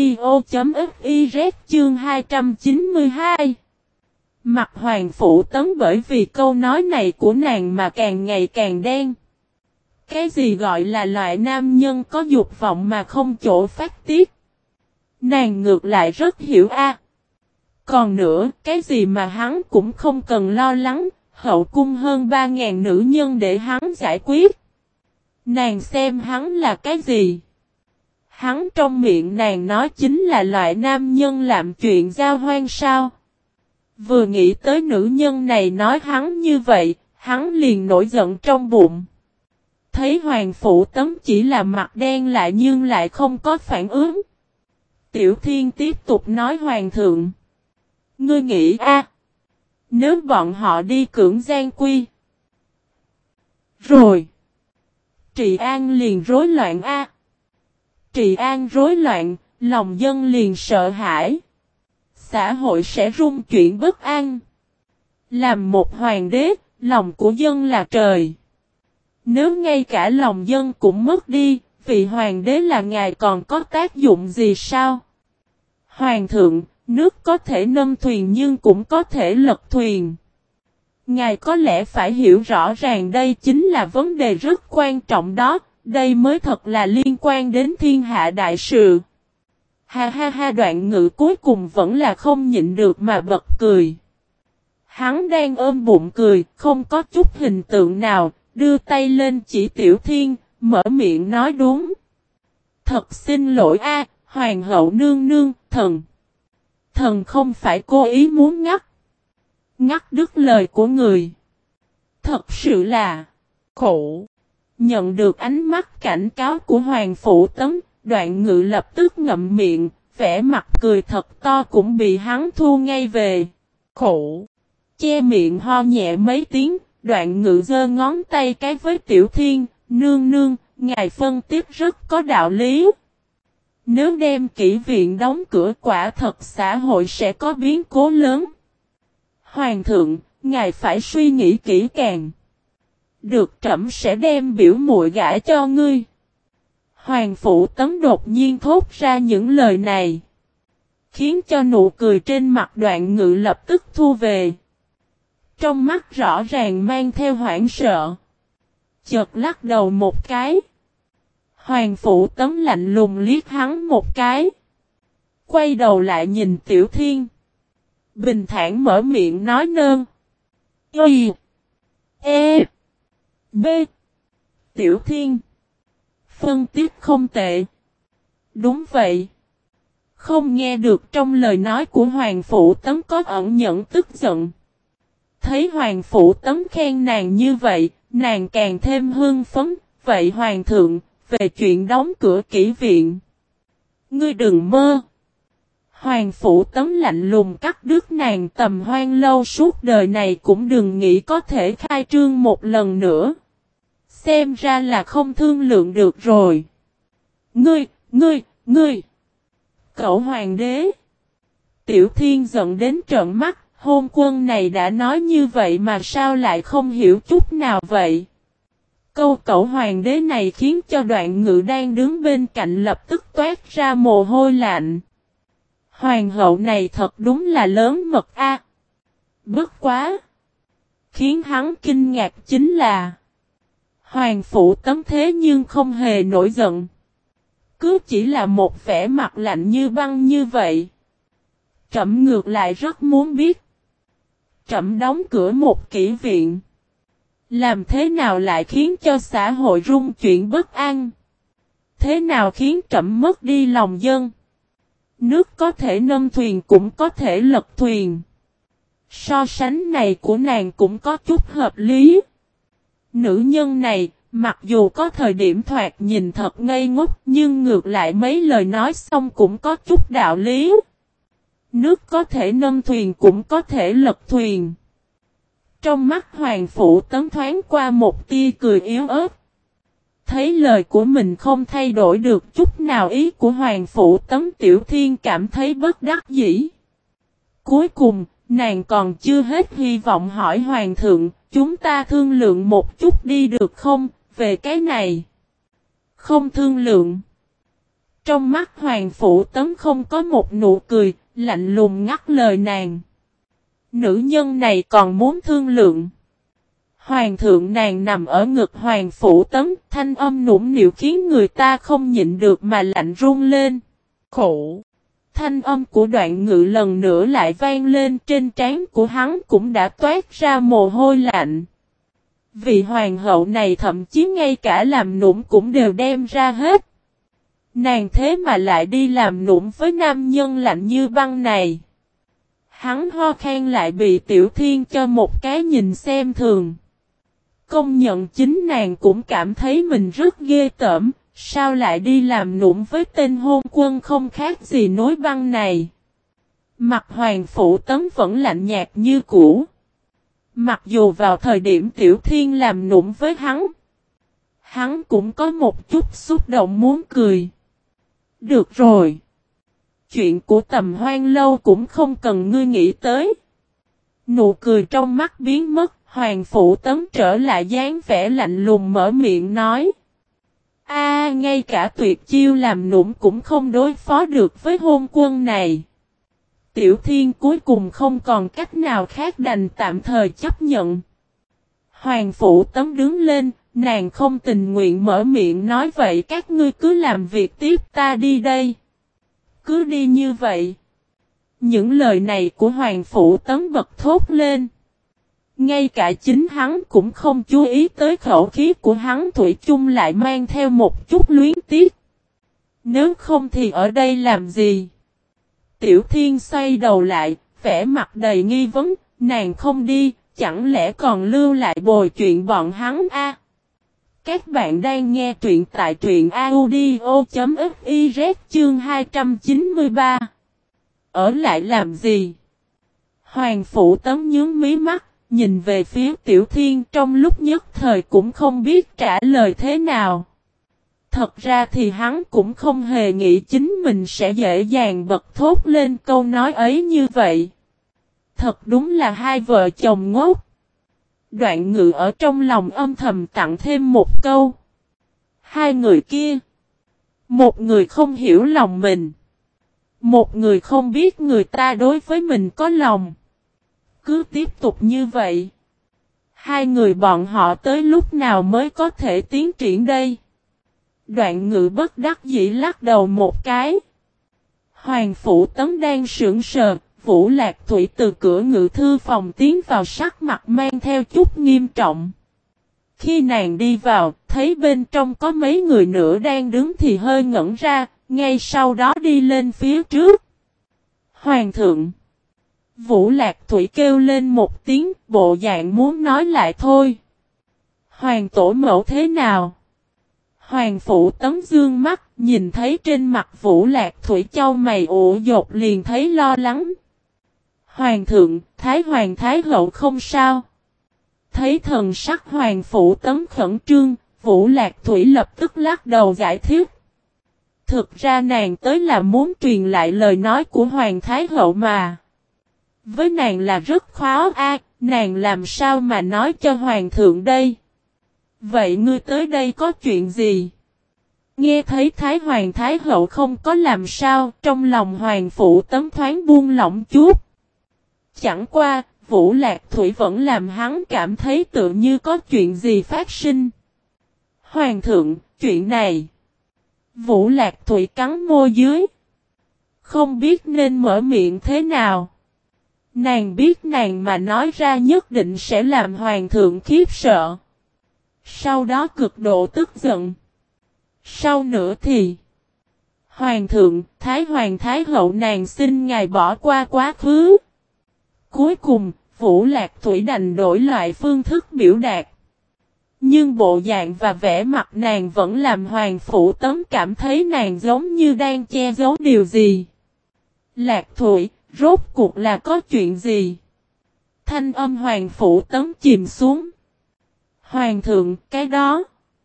audio.fiz chương hai trăm chín mươi hai. Mặt Hoàng Phủ Tấn bởi vì câu nói này của nàng mà càng ngày càng đen. Cái gì gọi là loại nam nhân có dục vọng mà không chỗ phát tiết? Nàng ngược lại rất hiểu a. Còn nữa, cái gì mà hắn cũng không cần lo lắng, hậu cung hơn ba ngàn nữ nhân để hắn giải quyết. Nàng xem hắn là cái gì? Hắn trong miệng nàng nói chính là loại nam nhân làm chuyện giao hoang sao? Vừa nghĩ tới nữ nhân này nói hắn như vậy, hắn liền nổi giận trong bụng. Thấy Hoàng Phủ Tấn chỉ là mặt đen lại nhưng lại không có phản ứng. Tiểu Thiên tiếp tục nói Hoàng thượng. Ngươi nghĩ a, nếu bọn họ đi cưỡng gian quy. Rồi. Trị an liền rối loạn a. Trị an rối loạn, lòng dân liền sợ hãi. Xã hội sẽ rung chuyển bất an. Làm một hoàng đế, lòng của dân là trời. Nếu ngay cả lòng dân cũng mất đi, vị hoàng đế là ngài còn có tác dụng gì sao? Hoàng thượng, nước có thể nâng thuyền nhưng cũng có thể lật thuyền. Ngài có lẽ phải hiểu rõ ràng đây chính là vấn đề rất quan trọng đó, đây mới thật là liên quan đến thiên hạ đại sự. Ha ha ha, Đoạn Ngự cuối cùng vẫn là không nhịn được mà bật cười. Hắn đang ôm bụng cười, không có chút hình tượng nào, đưa tay lên chỉ Tiểu Thiên, mở miệng nói đúng. Thật xin lỗi a, Hoàng hậu nương nương, thần. Thần không phải cố ý muốn ngắt. Ngắt đứt lời của người. Thật sự là khổ. Nhận được ánh mắt cảnh cáo của Hoàng Phủ Tấn, Đoạn Ngự lập tức ngậm miệng, vẻ mặt cười thật to cũng bị hắn thu ngay về. Khổ. Che miệng ho nhẹ mấy tiếng, Đoạn Ngự giơ ngón tay cái với Tiểu Thiên, nương nương, ngài phân tích rất có đạo lý. Nếu đem kỹ viện đóng cửa quả thật xã hội sẽ có biến cố lớn. Hoàng thượng, ngài phải suy nghĩ kỹ càng. Được trẫm sẽ đem biểu muội gả cho ngươi. Hoàng Phủ Tấn đột nhiên thốt ra những lời này, khiến cho nụ cười trên mặt Đoạn Ngự lập tức thu về. Trong mắt rõ ràng mang theo hoảng sợ. Chợt lắc đầu một cái. Hoàng Phủ Tấn lạnh lùng liếc hắn một cái. Quay đầu lại nhìn Tiểu Thiên. Bình thản mở miệng nói nơn. Y. E. B. Tiểu Thiên. Phân tích không tệ. Đúng vậy. Không nghe được trong lời nói của Hoàng Phủ Tấn có ẩn nhẫn tức giận. Thấy Hoàng Phủ Tấn khen nàng như vậy, nàng càng thêm hưng phấn. Vậy Hoàng thượng, về chuyện đóng cửa kỹ viện, ngươi đừng mơ. Hoàng Phủ Tấn lạnh lùng cắt đứt nàng tầm hoan lâu suốt đời này cũng đừng nghĩ có thể khai trương một lần nữa. Xem ra là không thương lượng được rồi. Ngươi, ngươi, ngươi. Cậu hoàng đế. Tiểu Thiên giận đến trợn mắt, hôn quân này đã nói như vậy mà sao lại không hiểu chút nào vậy. Câu cậu hoàng đế này khiến cho Đoạn Ngự đang đứng bên cạnh lập tức toát ra mồ hôi lạnh. Hoàng hậu này thật đúng là lớn mật a. À. Bất quá. Khiến hắn kinh ngạc chính là Hoàng Phủ Tấn thế nhưng không hề nổi giận. Cứ chỉ là một vẻ mặt lạnh như băng như vậy. Trẫm ngược lại rất muốn biết. Trẫm đóng cửa một kỹ viện. Làm thế nào lại khiến cho xã hội rung chuyển bất an? Thế nào khiến trẫm mất đi lòng dân? Nước có thể nâng thuyền cũng có thể lật thuyền. So sánh này của nàng cũng có chút hợp lý. Nữ nhân này, mặc dù có thời điểm thoạt nhìn thật ngây ngốc, nhưng ngược lại mấy lời nói xong cũng có chút đạo lý. Nước có thể nâng thuyền cũng có thể lật thuyền. Trong mắt Hoàng Phủ Tấn thoáng qua một tia cười yếu ớt. Thấy lời của mình không thay đổi được chút nào ý của Hoàng Phủ Tấn, Tiểu Thiên cảm thấy bất đắc dĩ. Cuối cùng, nàng còn chưa hết hy vọng hỏi Hoàng thượng, chúng ta thương lượng một chút đi được không, về cái này. Không thương lượng. Trong mắt Hoàng Phủ Tấn không có một nụ cười, lạnh lùng ngắt lời nàng. Nữ nhân này còn muốn thương lượng. Hoàng thượng nàng nằm ở ngực Hoàng Phủ Tấn, thanh âm nũng nịu khiến người ta không nhịn được mà lạnh run lên. Khổ. Thanh âm của Đoạn Ngự lần nữa lại vang lên, trên trán của hắn cũng đã toát ra mồ hôi lạnh. Vị hoàng hậu này thậm chí ngay cả làm nũng cũng đều đem ra hết. Nàng thế mà lại đi làm nũng với nam nhân lạnh như băng này. Hắn ho khan lại bị Tiểu Thiên cho một cái nhìn xem thường. Công nhận chính nàng cũng cảm thấy mình rất ghê tởm, sao lại đi làm nũng với tên hôn quân không khác gì nối băng này. Mặt Hoàng Phủ Tấn vẫn lạnh nhạt như cũ. Mặc dù vào thời điểm Tiểu Thiên làm nũng với hắn, hắn cũng có một chút xúc động muốn cười. Được rồi. Chuyện của Tầm Hoan lâu cũng không cần ngươi nghĩ tới. Nụ cười trong mắt biến mất, Hoàng Phủ Tấn trở lại dáng vẻ lạnh lùng mở miệng nói. A, ngay cả tuyệt chiêu làm nũng cũng không đối phó được với hôn quân này. Tiểu Thiên cuối cùng không còn cách nào khác đành tạm thời chấp nhận. Hoàng Phủ Tấn đứng lên, nàng không tình nguyện mở miệng nói vậy các ngươi cứ làm việc tiếp, ta đi đây. Cứ đi như vậy. Những lời này của Hoàng Phủ Tấn bật thốt lên. Ngay cả chính hắn cũng không chú ý tới khẩu khí của hắn thủy chung lại mang theo một chút luyến tiếc. Nếu không thì ở đây làm gì? Tiểu Thiên xoay đầu lại, vẻ mặt đầy nghi vấn, nàng không đi, chẳng lẽ còn lưu lại bồi chuyện bọn hắn a? Các bạn đang nghe truyện tại truyện audio.fiz chương hai trăm chín mươi ba. Ở lại làm gì? Hoàng Phủ Tấn nhướng mí mắt, nhìn về phía Tiểu Thiên trong lúc nhất thời cũng không biết trả lời thế nào. Thật ra thì hắn cũng không hề nghĩ chính mình sẽ dễ dàng bật thốt lên câu nói ấy như vậy. Thật đúng là hai vợ chồng ngốc. Đoạn Ngự ở trong lòng âm thầm tặng thêm một câu. Hai người kia. Một người không hiểu lòng mình. Một người không biết người ta đối với mình có lòng. Cứ tiếp tục như vậy. Hai người bọn họ tới lúc nào mới có thể tiến triển đây? Đoạn Ngự bất đắc dĩ lắc đầu một cái. Hoàng Phủ Tấn đang sững sờ. Vũ Lạc Thủy từ cửa ngự thư phòng tiến vào, sắc mặt mang theo chút nghiêm trọng. Khi nàng đi vào, thấy bên trong có mấy người nữa đang đứng thì hơi ngẩn ra, ngay sau đó đi lên phía trước. Hoàng thượng! Vũ Lạc Thủy kêu lên một tiếng, bộ dạng muốn nói lại thôi. Hoàng tổ mẫu thế nào? Hoàng Phủ Tấn dương mắt, nhìn thấy trên mặt Vũ Lạc Thủy chau mày ủ dột liền thấy lo lắng. Hoàng thượng, Thái Hoàng Thái Hậu không sao. Thấy thần sắc Hoàng Phủ Tấn khẩn trương, Vũ Lạc Thủy lập tức lắc đầu giải thích. Thực ra nàng tới là muốn truyền lại lời nói của Hoàng Thái Hậu mà. Với nàng là rất khó a, nàng làm sao mà nói cho Hoàng thượng đây? Vậy ngươi tới đây có chuyện gì? Nghe thấy Thái Hoàng Thái Hậu không có làm sao, trong lòng Hoàng Phủ Tấn thoáng buông lỏng chút. Chẳng qua, Vũ Lạc Thủy vẫn làm hắn cảm thấy tự như có chuyện gì phát sinh. Hoàng thượng, chuyện này. Vũ Lạc Thủy cắn môi dưới. Không biết nên mở miệng thế nào. Nàng biết nàng mà nói ra nhất định sẽ làm Hoàng thượng khiếp sợ. Sau đó cực độ tức giận. Sau nữa thì. Hoàng thượng, Thái Hoàng Thái Hậu nàng xin ngài bỏ qua quá khứ. Cuối cùng, Vũ Lạc Thủy đành đổi loại phương thức biểu đạt. Nhưng bộ dạng và vẻ mặt nàng vẫn làm Hoàng Phủ Tấn cảm thấy nàng giống như đang che giấu điều gì. Lạc Thủy, rốt cuộc là có chuyện gì? Thanh âm Hoàng Phủ Tấn chìm xuống. Hoàng thượng, cái đó.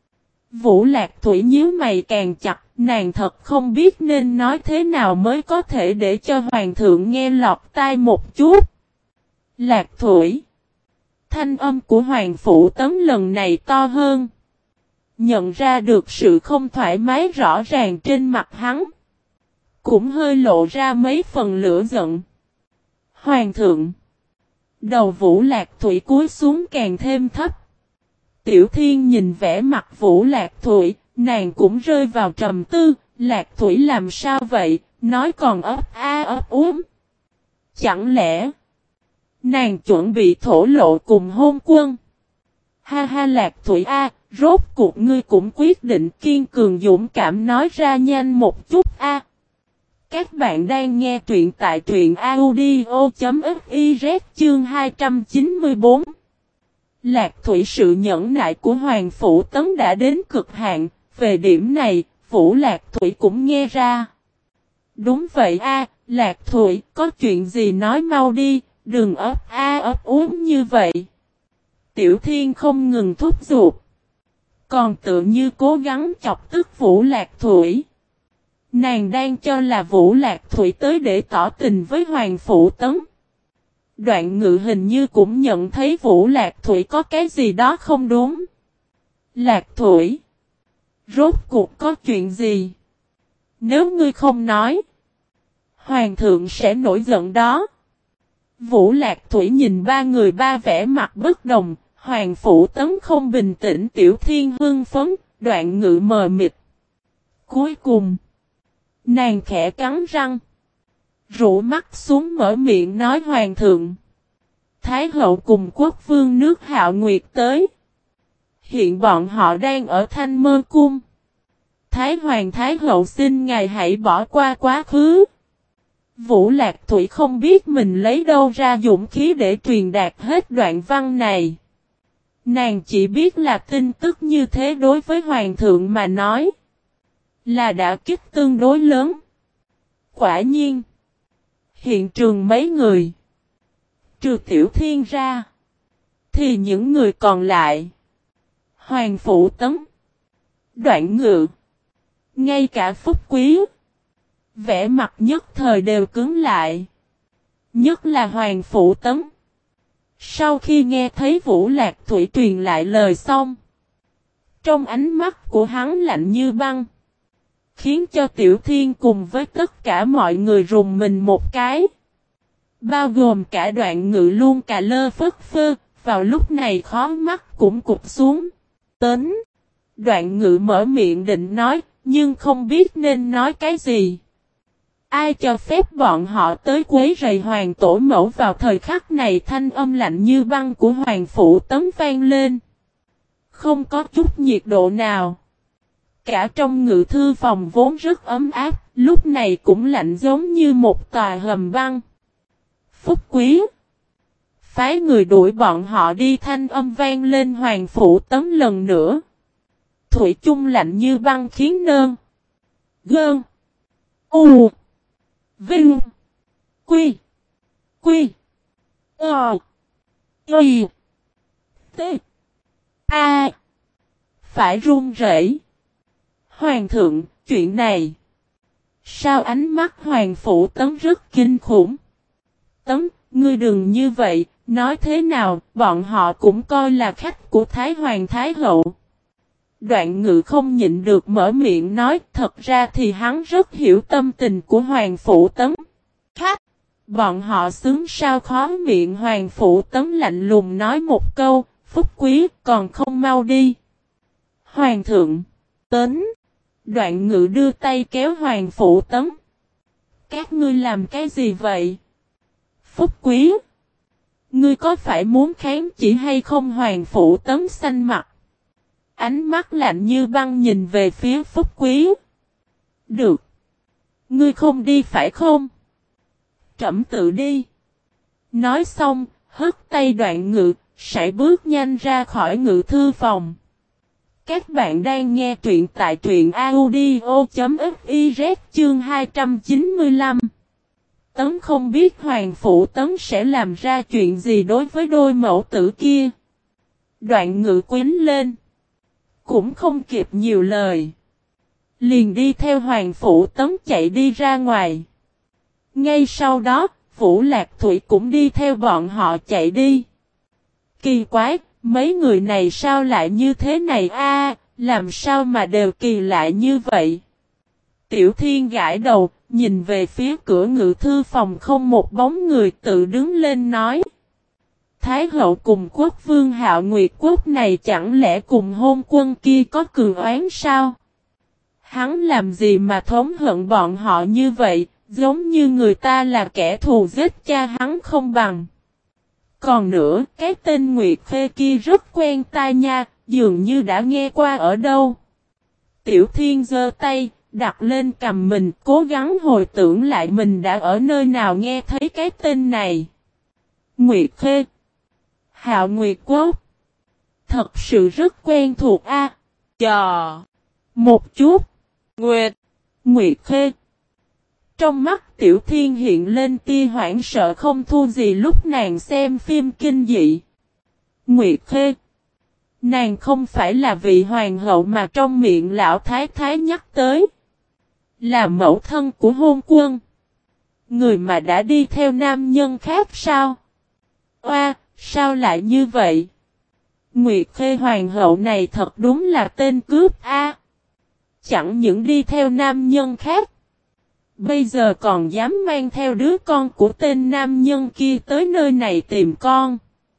Vũ Lạc Thủy nhíu mày càng chặt, nàng thật không biết nên nói thế nào mới có thể để cho Hoàng thượng nghe lọt tai một chút. Lạc Thủy. Thanh âm của Hoàng Phủ Tấn lần này to hơn. Nhận ra được sự không thoải mái rõ ràng trên mặt hắn. Cũng hơi lộ ra mấy phần lửa giận. Hoàng thượng. Đầu Vũ Lạc Thủy cúi xuống càng thêm thấp. Tiểu Thiên nhìn vẻ mặt Vũ Lạc Thủy, nàng cũng rơi vào trầm tư. Lạc Thủy làm sao vậy, nói còn ấp a ấp úng. Chẳng lẽ nàng chuẩn bị thổ lộ cùng hôn quân? Ha ha Lạc Thủy a, rốt cuộc ngươi cũng quyết định kiên cường dũng cảm nói ra nhanh một chút a. Các bạn đang nghe truyện tại truyện audio.fiz chương hai trăm chín mươi bốn. Lạc Thủy sự nhẫn nại của Hoàng Phủ Tấn đã đến cực hạn, về điểm này, Vũ Lạc Thủy cũng nghe ra. Đúng vậy a, Lạc Thủy, có chuyện gì nói mau đi, đừng ấp a ấp úng như vậy. Tiểu Thiên không ngừng thúc giục. Còn tự như cố gắng chọc tức Vũ Lạc Thủy. Nàng đang cho là Vũ Lạc Thủy tới để tỏ tình với Hoàng Phủ Tấn. Đoạn Ngự hình như cũng nhận thấy Vũ Lạc Thủy có cái gì đó không đúng. Lạc Thủy. Rốt cuộc có chuyện gì? Nếu ngươi không nói, Hoàng thượng sẽ nổi giận đó. Vũ Lạc Thủy nhìn ba người ba vẻ mặt bất đồng. Hoàng Phủ Tấn không bình tĩnh, Tiểu Thiên hưng phấn, Đoạn Ngự mờ mịt. Cuối cùng, nàng khẽ cắn răng, rũ mắt xuống mở miệng nói Hoàng thượng. Thái hậu cùng quốc vương nước Hạo Nguyệt tới. Hiện bọn họ đang ở Thanh Mơ Cung. Thái Hoàng Thái hậu xin ngài hãy bỏ qua quá khứ. Vũ Lạc Thủy không biết mình lấy đâu ra dũng khí để truyền đạt hết đoạn văn này. Nàng chỉ biết là tin tức như thế đối với Hoàng thượng mà nói là đã kích tương đối lớn. Quả nhiên, hiện trường mấy người, trừ Tiểu Thiên ra, thì những người còn lại, Hoàng Phụ Tấn, Đoạn Ngự, ngay cả Phúc Quý, vẻ mặt nhất thời đều cứng lại. Nhất là Hoàng Phụ Tấn. Sau khi nghe thấy Vũ Lạc Thủy truyền lại lời xong, trong ánh mắt của hắn lạnh như băng, khiến cho Tiểu Thiên cùng với tất cả mọi người rùng mình một cái. Bao gồm cả Đoạn Ngự luôn cà lơ phất phơ, vào lúc này khó mắt cũng cụp xuống. Tấn. Đoạn Ngự mở miệng định nói, nhưng không biết nên nói cái gì. Ai cho phép bọn họ tới quấy rầy Hoàng tổ mẫu vào thời khắc này, thanh âm lạnh như băng của Hoàng Phụ Tấn vang lên. Không có chút nhiệt độ nào. Cả trong ngự thư phòng vốn rất ấm áp, lúc này cũng lạnh giống như một tòa hầm băng. Phúc Quý. Phái người đuổi bọn họ đi, thanh âm vang lên Hoàng Phụ Tấn lần nữa. Thủy chung lạnh như băng khiến nơn. Gơn. U. Vinh. Quy. Quy. Ờ. Y. T. A. Phải run rẩy. Hoàng thượng, chuyện này. Sao ánh mắt Hoàng Phụ Tấn rất kinh khủng. Tấn, ngươi đừng như vậy, nói thế nào, bọn họ cũng coi là khách của Thái Hoàng Thái Hậu. Đoạn Ngự không nhịn được mở miệng nói, thật ra thì hắn rất hiểu tâm tình của Hoàng Phụ Tấn. Khách, bọn họ xứng sao khó miệng. Hoàng Phụ Tấn lạnh lùng nói một câu, Phúc Quý còn không mau đi. Hoàng thượng, Tấn. Đoạn Ngự đưa tay kéo Hoàng Phụ Tấn. Các ngươi làm cái gì vậy? Phúc Quý, ngươi có phải muốn kháng chỉ hay không? Hoàng Phụ Tấn xanh mặt, ánh mắt lạnh như băng nhìn về phía Phúc Quý. Được. Ngươi không đi phải không? Trẫm tự đi. Nói xong, hất tay Đoạn Ngự, sải bước nhanh ra khỏi ngự thư phòng. Các bạn đang nghe truyện tại truyện audio.fiz chương hai trăm chín mươi lăm. Tấn không biết Hoàng Phụ Tấn sẽ làm ra chuyện gì đối với đôi mẫu tử kia. Đoạn Ngự quýnh lên. Cũng không kịp nhiều lời. Liền đi theo Hoàng Phụ Tấn chạy đi ra ngoài. Ngay sau đó, Vũ Lạc Thủy cũng đi theo bọn họ chạy đi. Kỳ quái, mấy người này sao lại như thế này a? Làm sao mà đều kỳ lạ như vậy? Tiểu Thiên gãi đầu, nhìn về phía cửa ngự thư phòng không một bóng người, tự đứng lên nói. Thái hậu cùng quốc vương Hạo Nguyệt Quốc này chẳng lẽ cùng hôn quân kia có cừu oán sao? Hắn làm gì mà thống hận bọn họ như vậy, giống như người ta là kẻ thù giết cha hắn không bằng. Còn nữa, cái tên Nguyệt Khê kia rất quen tai nha, dường như đã nghe qua ở đâu. Tiểu Thiên giơ tay, đặt lên cằm mình, cố gắng hồi tưởng lại mình đã ở nơi nào nghe thấy cái tên này. Nguyệt Khê, Hạo Nguyệt Quốc, thật sự rất quen thuộc a. À, chờ một chút. Nguyệt, Nguyệt Khê. Trong mắt Tiểu Thiên hiện lên tia hoảng sợ không thua gì lúc nàng xem phim kinh dị. Nguyệt Khê. Nàng không phải là vị hoàng hậu mà trong miệng lão thái thái nhắc tới. Là mẫu thân của hôn quân. Người mà đã đi theo nam nhân khác sao? Oa, sao lại như vậy? Nguyệt Khê hoàng hậu này thật đúng là tên cướp a. Chẳng những đi theo nam nhân khác, bây giờ còn dám mang theo đứa con của tên nam nhân kia tới nơi này tìm con.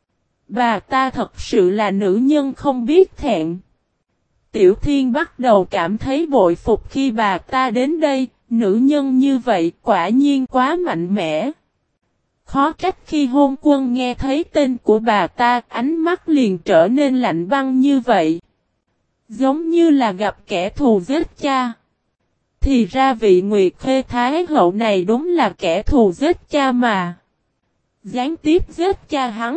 Bà ta thật sự là nữ nhân không biết thẹn. Tiểu Thiên bắt đầu cảm thấy bội phục khi bà ta đến đây, nữ nhân như vậy quả nhiên quá mạnh mẽ. Khó trách khi hôn quân nghe thấy tên của bà ta, ánh mắt liền trở nên lạnh băng như vậy. Giống như là gặp kẻ thù giết cha. Thì ra vị Nguyệt Khê Thái hậu này đúng là kẻ thù giết cha mà. Gián tiếp giết cha hắn.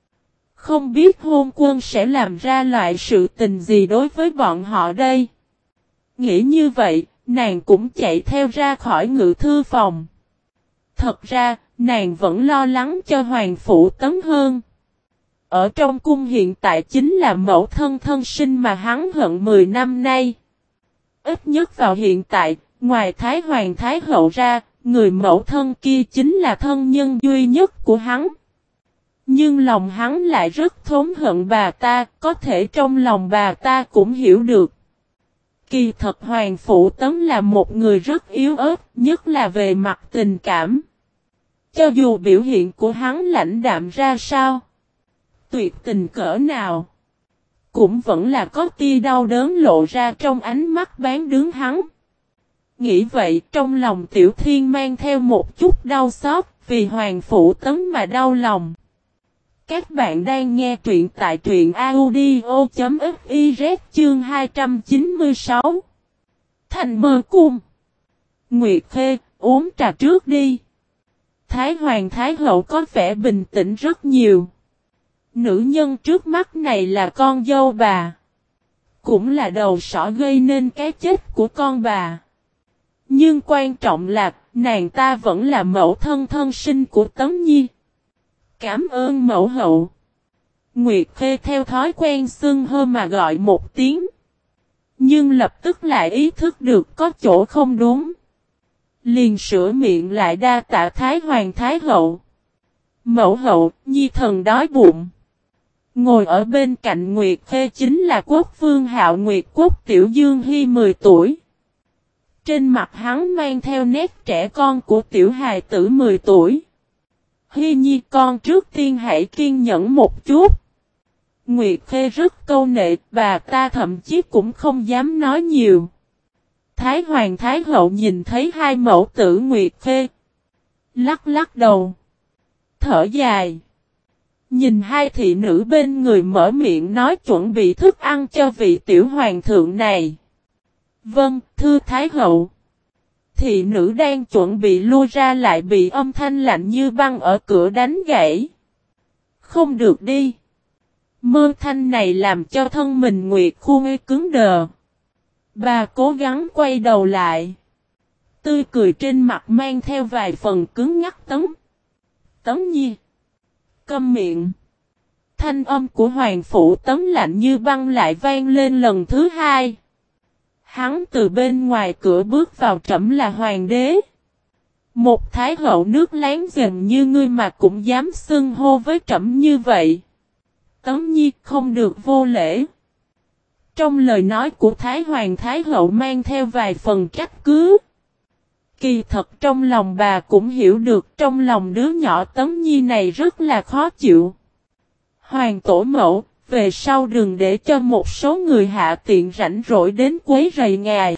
Không biết hôn quân sẽ làm ra loại sự tình gì đối với bọn họ đây. Nghĩ như vậy, nàng cũng chạy theo ra khỏi ngự thư phòng. Thật ra, nàng vẫn lo lắng cho Hoàng Phủ Tấn hơn. Ở trong cung hiện tại chính là mẫu thân thân sinh mà hắn hận mười năm nay. Ít nhất vào hiện tại, ngoài Thái Hoàng Thái Hậu ra, người mẫu thân kia chính là thân nhân duy nhất của hắn. Nhưng lòng hắn lại rất thốn hận bà ta, có thể trong lòng bà ta cũng hiểu được. Kỳ thật Hoàng Phủ Tấn là một người rất yếu ớt, nhất là về mặt tình cảm. Cho dù biểu hiện của hắn lãnh đạm ra sao, tuyệt tình cỡ nào, cũng vẫn là có tia đau đớn lộ ra trong ánh mắt bán đứng hắn. Nghĩ vậy trong lòng Tiểu Thiên mang theo một chút đau xót vì Hoàng Phủ Tấn mà đau lòng. Các bạn đang nghe truyện tại truyện audio chấm fiz chương hai trăm chín mươi sáu. Thành Mơ Cung. Nguyệt Khê, uống trà trước đi. Thái Hoàng Thái Hậu có vẻ bình tĩnh rất nhiều. Nữ nhân trước mắt này là con dâu bà. Cũng là đầu sỏ gây nên cái chết của con bà. Nhưng quan trọng là, nàng ta vẫn là mẫu thân thân sinh của Tấn Nhi. Cảm ơn mẫu hậu. Nguyệt Khê theo thói quen xưng hô mà gọi một tiếng. Nhưng lập tức lại ý thức được có chỗ không đúng. Liền sửa miệng lại đa tạ Thái Hoàng Thái Hậu. Mẫu hậu, Nhi thần đói bụng. Ngồi ở bên cạnh Nguyệt Khê chính là Quốc Vương Hạo Nguyệt Quốc Tiểu Dương Hy mười tuổi. Trên mặt hắn mang theo nét trẻ con của tiểu hài tử mười tuổi. Hy Nhi con trước tiên hãy kiên nhẫn một chút. Nguyệt Khê rất câu nệ, bà ta thậm chí cũng không dám nói nhiều. Thái Hoàng Thái Hậu nhìn thấy hai mẫu tử Nguyệt Khê. Lắc lắc đầu. Thở dài. Nhìn hai thị nữ bên người mở miệng nói chuẩn bị thức ăn cho vị tiểu hoàng thượng này. Vâng, thưa Thái Hậu. Thị nữ đang chuẩn bị lui ra lại bị âm thanh lạnh như băng ở cửa đánh gãy. Không được đi. Mơ thanh này làm cho thân mình Nguyệt Khê cứng đờ. Bà cố gắng quay đầu lại. Tươi cười trên mặt mang theo vài phần cứng ngắc. Tấn. Tấn Nhi. Câm miệng. Thanh âm của Hoàng Phủ Tấn lạnh như băng lại vang lên lần thứ hai. Hắn từ bên ngoài cửa bước vào, trẫm là hoàng đế. Một thái hậu nước láng giềng như ngươi mà cũng dám xưng hô với trẫm như vậy. Tấn Nhi không được vô lễ. Trong lời nói của Thái Hoàng Thái Hậu mang theo vài phần trách cứ. Kỳ thật trong lòng bà cũng hiểu được trong lòng đứa nhỏ Tấn Nhi này rất là khó chịu. Hoàng tổ mẫu, về sau đừng để cho một số người hạ tiện rảnh rỗi đến quấy rầy ngài.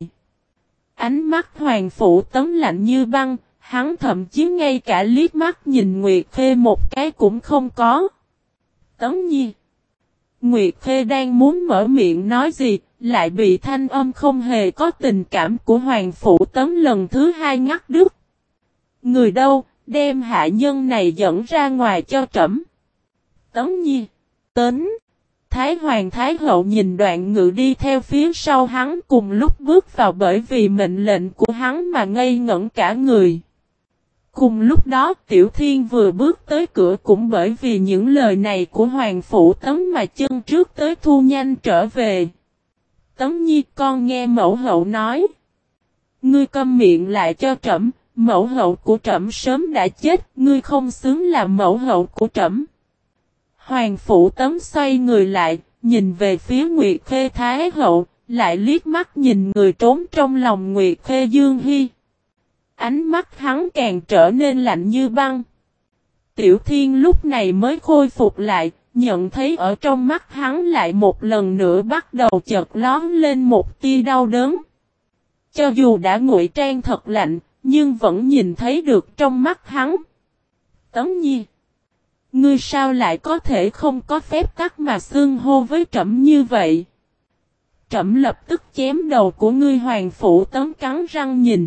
Ánh mắt Hoàng Phủ Tấn lạnh như băng, hắn thậm chí ngay cả liếc mắt nhìn Nguyệt Khê một cái cũng không có. Tấn Nhi. Nguyệt Khê đang muốn mở miệng nói gì, lại bị thanh âm không hề có tình cảm của Hoàng Phủ Tấn lần thứ hai ngắt đứt. Người đâu, đem hạ nhân này dẫn ra ngoài cho trẫm. Tấn Nhi. Tấn. Thái Hoàng Thái Hậu nhìn Đoạn Ngự đi theo phía sau hắn cùng lúc bước vào, bởi vì mệnh lệnh của hắn mà ngây ngẩn cả người. Cùng lúc đó Tiểu Thiên vừa bước tới cửa cũng bởi vì những lời này của Hoàng Phủ Tấn mà chân trước tới thu nhanh trở về. Tấn Nhi, con nghe mẫu hậu nói. Ngươi câm miệng lại cho trẫm, mẫu hậu của trẫm sớm đã chết, ngươi không xứng làm mẫu hậu của trẫm. Hoàng Phủ Tấn xoay người lại, nhìn về phía Nguyệt Khê Thái Hậu, lại liếc mắt nhìn người trốn trong lòng Nguyệt Khê Dương Hy. Ánh mắt hắn càng trở nên lạnh như băng. Tiểu Thiên lúc này mới khôi phục lại, nhận thấy ở trong mắt hắn lại một lần nữa bắt đầu chợt lóm lên một tia đau đớn. Cho dù đã ngụy trang thật lạnh, nhưng vẫn nhìn thấy được trong mắt hắn. Tấn Nhi. Ngươi sao lại có thể không có phép tắc mà xưng hô với trẫm như vậy? trẫm lập tức chém đầu của ngươi. Hoàng Phủ Tấn cắn răng nhìn.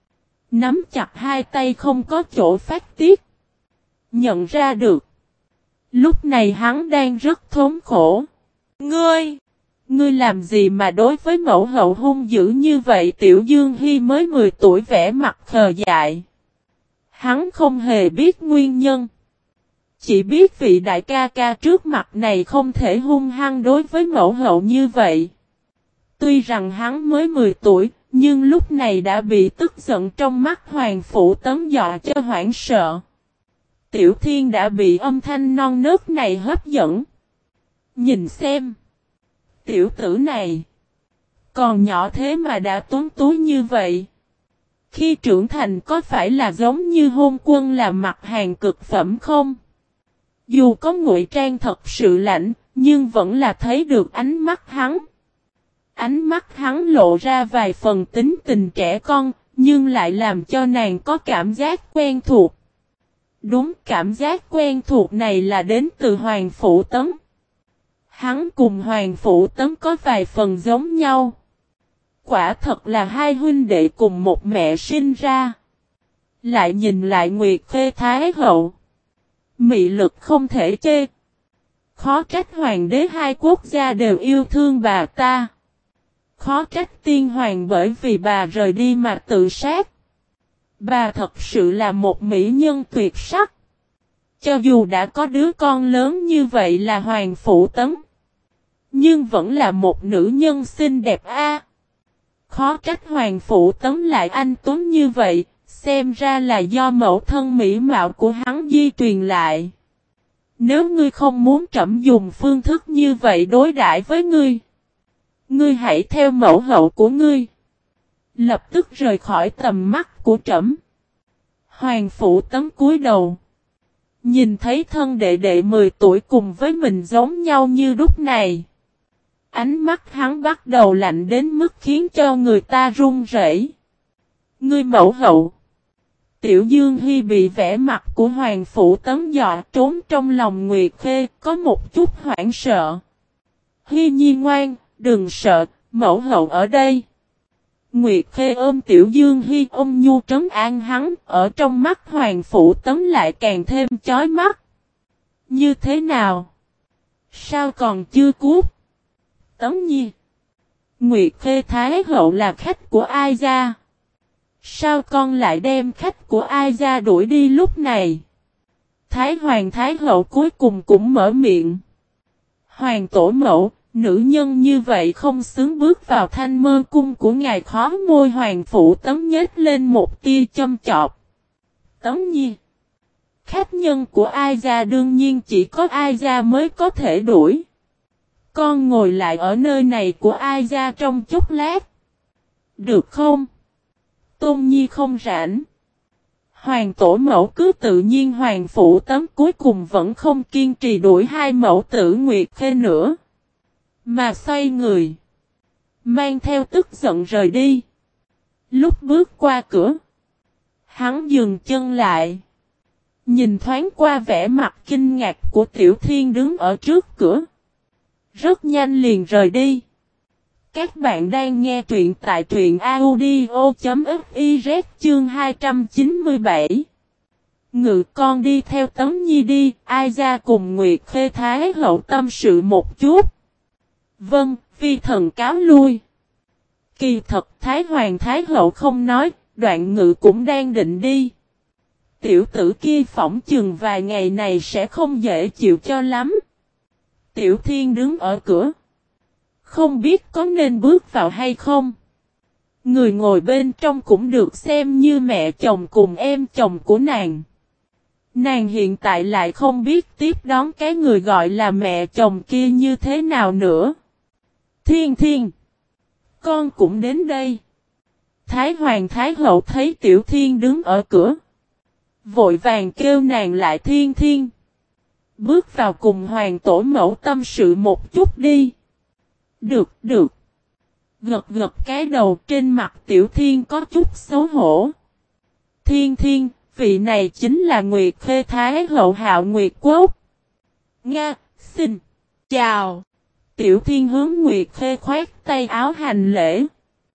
Nắm chặt hai tay không có chỗ phát tiết. Nhận ra được. Lúc này hắn đang rất thốn khổ. Ngươi! Ngươi làm gì mà đối với mẫu hậu hung dữ như vậy? Tiểu Dương Hy mới mười tuổi vẻ mặt khờ dại. Hắn không hề biết nguyên nhân. Chỉ biết vị đại ca ca trước mặt này không thể hung hăng đối với mẫu hậu như vậy. Tuy rằng hắn mới mười tuổi, nhưng lúc này đã bị tức giận trong mắt Hoàng Phủ Tấn dọa cho hoảng sợ. Tiểu Thiên đã bị âm thanh non nớt này hấp dẫn. Nhìn xem. Tiểu tử này. Còn nhỏ thế mà đã tuấn tú như vậy. Khi trưởng thành có phải là giống như Hôn Quân là mặt hàng cực phẩm không? Dù có ngụy trang thật sự lạnh, nhưng vẫn là thấy được ánh mắt hắn. Ánh mắt hắn lộ ra vài phần tính tình trẻ con, nhưng lại làm cho nàng có cảm giác quen thuộc. Đúng, cảm giác quen thuộc này là đến từ Hoàng Phủ Tấn. Hắn cùng Hoàng Phủ Tấn có vài phần giống nhau. Quả thật là hai huynh đệ cùng một mẹ sinh ra. Lại nhìn lại Nguyệt Khê Thái Hậu. Mị lực không thể chê. Khó trách hoàng đế hai quốc gia đều yêu thương bà ta. Khó trách tiên hoàng bởi vì bà rời đi mà tự sát. Bà thật sự là một mỹ nhân tuyệt sắc. Cho dù đã có đứa con lớn như vậy là Hoàng Phủ Tấn. Nhưng vẫn là một nữ nhân xinh đẹp a. Khó trách Hoàng Phủ Tấn lại anh tuấn như vậy. Xem ra là do mẫu thân mỹ mạo của hắn di truyền lại. Nếu ngươi không muốn trẫm dùng phương thức như vậy đối đãi với ngươi, ngươi hãy theo mẫu hậu của ngươi. Lập tức rời khỏi tầm mắt của trẫm. Hoàng Phủ Tấn cúi đầu. Nhìn thấy thân đệ đệ mười tuổi cùng với mình giống nhau như lúc này. Ánh mắt hắn bắt đầu lạnh đến mức khiến cho người ta run rẩy. Ngươi mẫu hậu. Tiểu Dương Hy bị vẻ mặt của Hoàng Phủ Tấn dọa trốn trong lòng Nguyệt Khê, có một chút hoảng sợ. Hy Nhi ngoan, đừng sợ, mẫu hậu ở đây. Nguyệt Khê ôm Tiểu Dương Hy ôm nhu trấn an hắn, ở trong mắt Hoàng Phủ Tấn lại càng thêm chói mắt. Như thế nào? Sao còn chưa cút? Tấn Nhi. Nguyệt Khê Thái Hậu là khách của ai ra? Sao con lại đem khách của ai ra đuổi đi lúc này? Thái Hoàng Thái Hậu cuối cùng cũng mở miệng. Hoàng tổ mẫu, nữ nhân như vậy không xứng bước vào Thanh Mơ cung của ngài. Khó môi Hoàng Phủ Tấn nhếch lên một tia châm chọc. Tấn Nhi. Khách nhân của ai ra đương nhiên chỉ có ai ra mới có thể đuổi. Con ngồi lại ở nơi này của ai ra trong chốc lát. Được không? Tôn Nhi không rảnh. Hoàng tổ mẫu cứ tự nhiên. Hoàng Phủ Tấn cuối cùng vẫn không kiên trì đuổi hai mẫu tử Nguyệt Khê nữa. Mà xoay người. Mang theo tức giận rời đi. Lúc bước qua cửa. Hắn dừng chân lại. Nhìn thoáng qua vẻ mặt kinh ngạc của Tiểu Thiên đứng ở trước cửa. Rất nhanh liền rời đi. Các bạn đang nghe truyện tại truyện audio.fiz chương hai trăm chín mươi bảy. Ngự con đi theo Tấn Nhi đi, ai ra cùng Nguyệt Khê Thái Hậu tâm sự một chút. Vâng, vi thần cáo lui. Kỳ thật Thái Hoàng Thái Hậu không nói, Đoạn Ngự cũng đang định đi. Tiểu tử kia phỏng chừng vài ngày này sẽ không dễ chịu cho lắm. Tiểu Thiên đứng ở cửa. Không biết có nên bước vào hay không. Người ngồi bên trong cũng được xem như mẹ chồng cùng em chồng của nàng. Nàng hiện tại lại không biết tiếp đón cái người gọi là mẹ chồng kia như thế nào nữa. Thiên Thiên. Con cũng đến đây. Thái Hoàng Thái Hậu thấy Tiểu Thiên đứng ở cửa. Vội vàng kêu nàng lại. Thiên Thiên. Bước vào cùng Hoàng tổ mẫu tâm sự một chút đi. Được, được. Gật gật cái đầu, trên mặt Tiểu Thiên có chút xấu hổ. Thiên Thiên, vị này chính là Nguyệt Khê Thái Hậu Hạo Nguyệt Quốc. Nga, xin chào. Tiểu Thiên hướng Nguyệt Khê khoát tay áo hành lễ.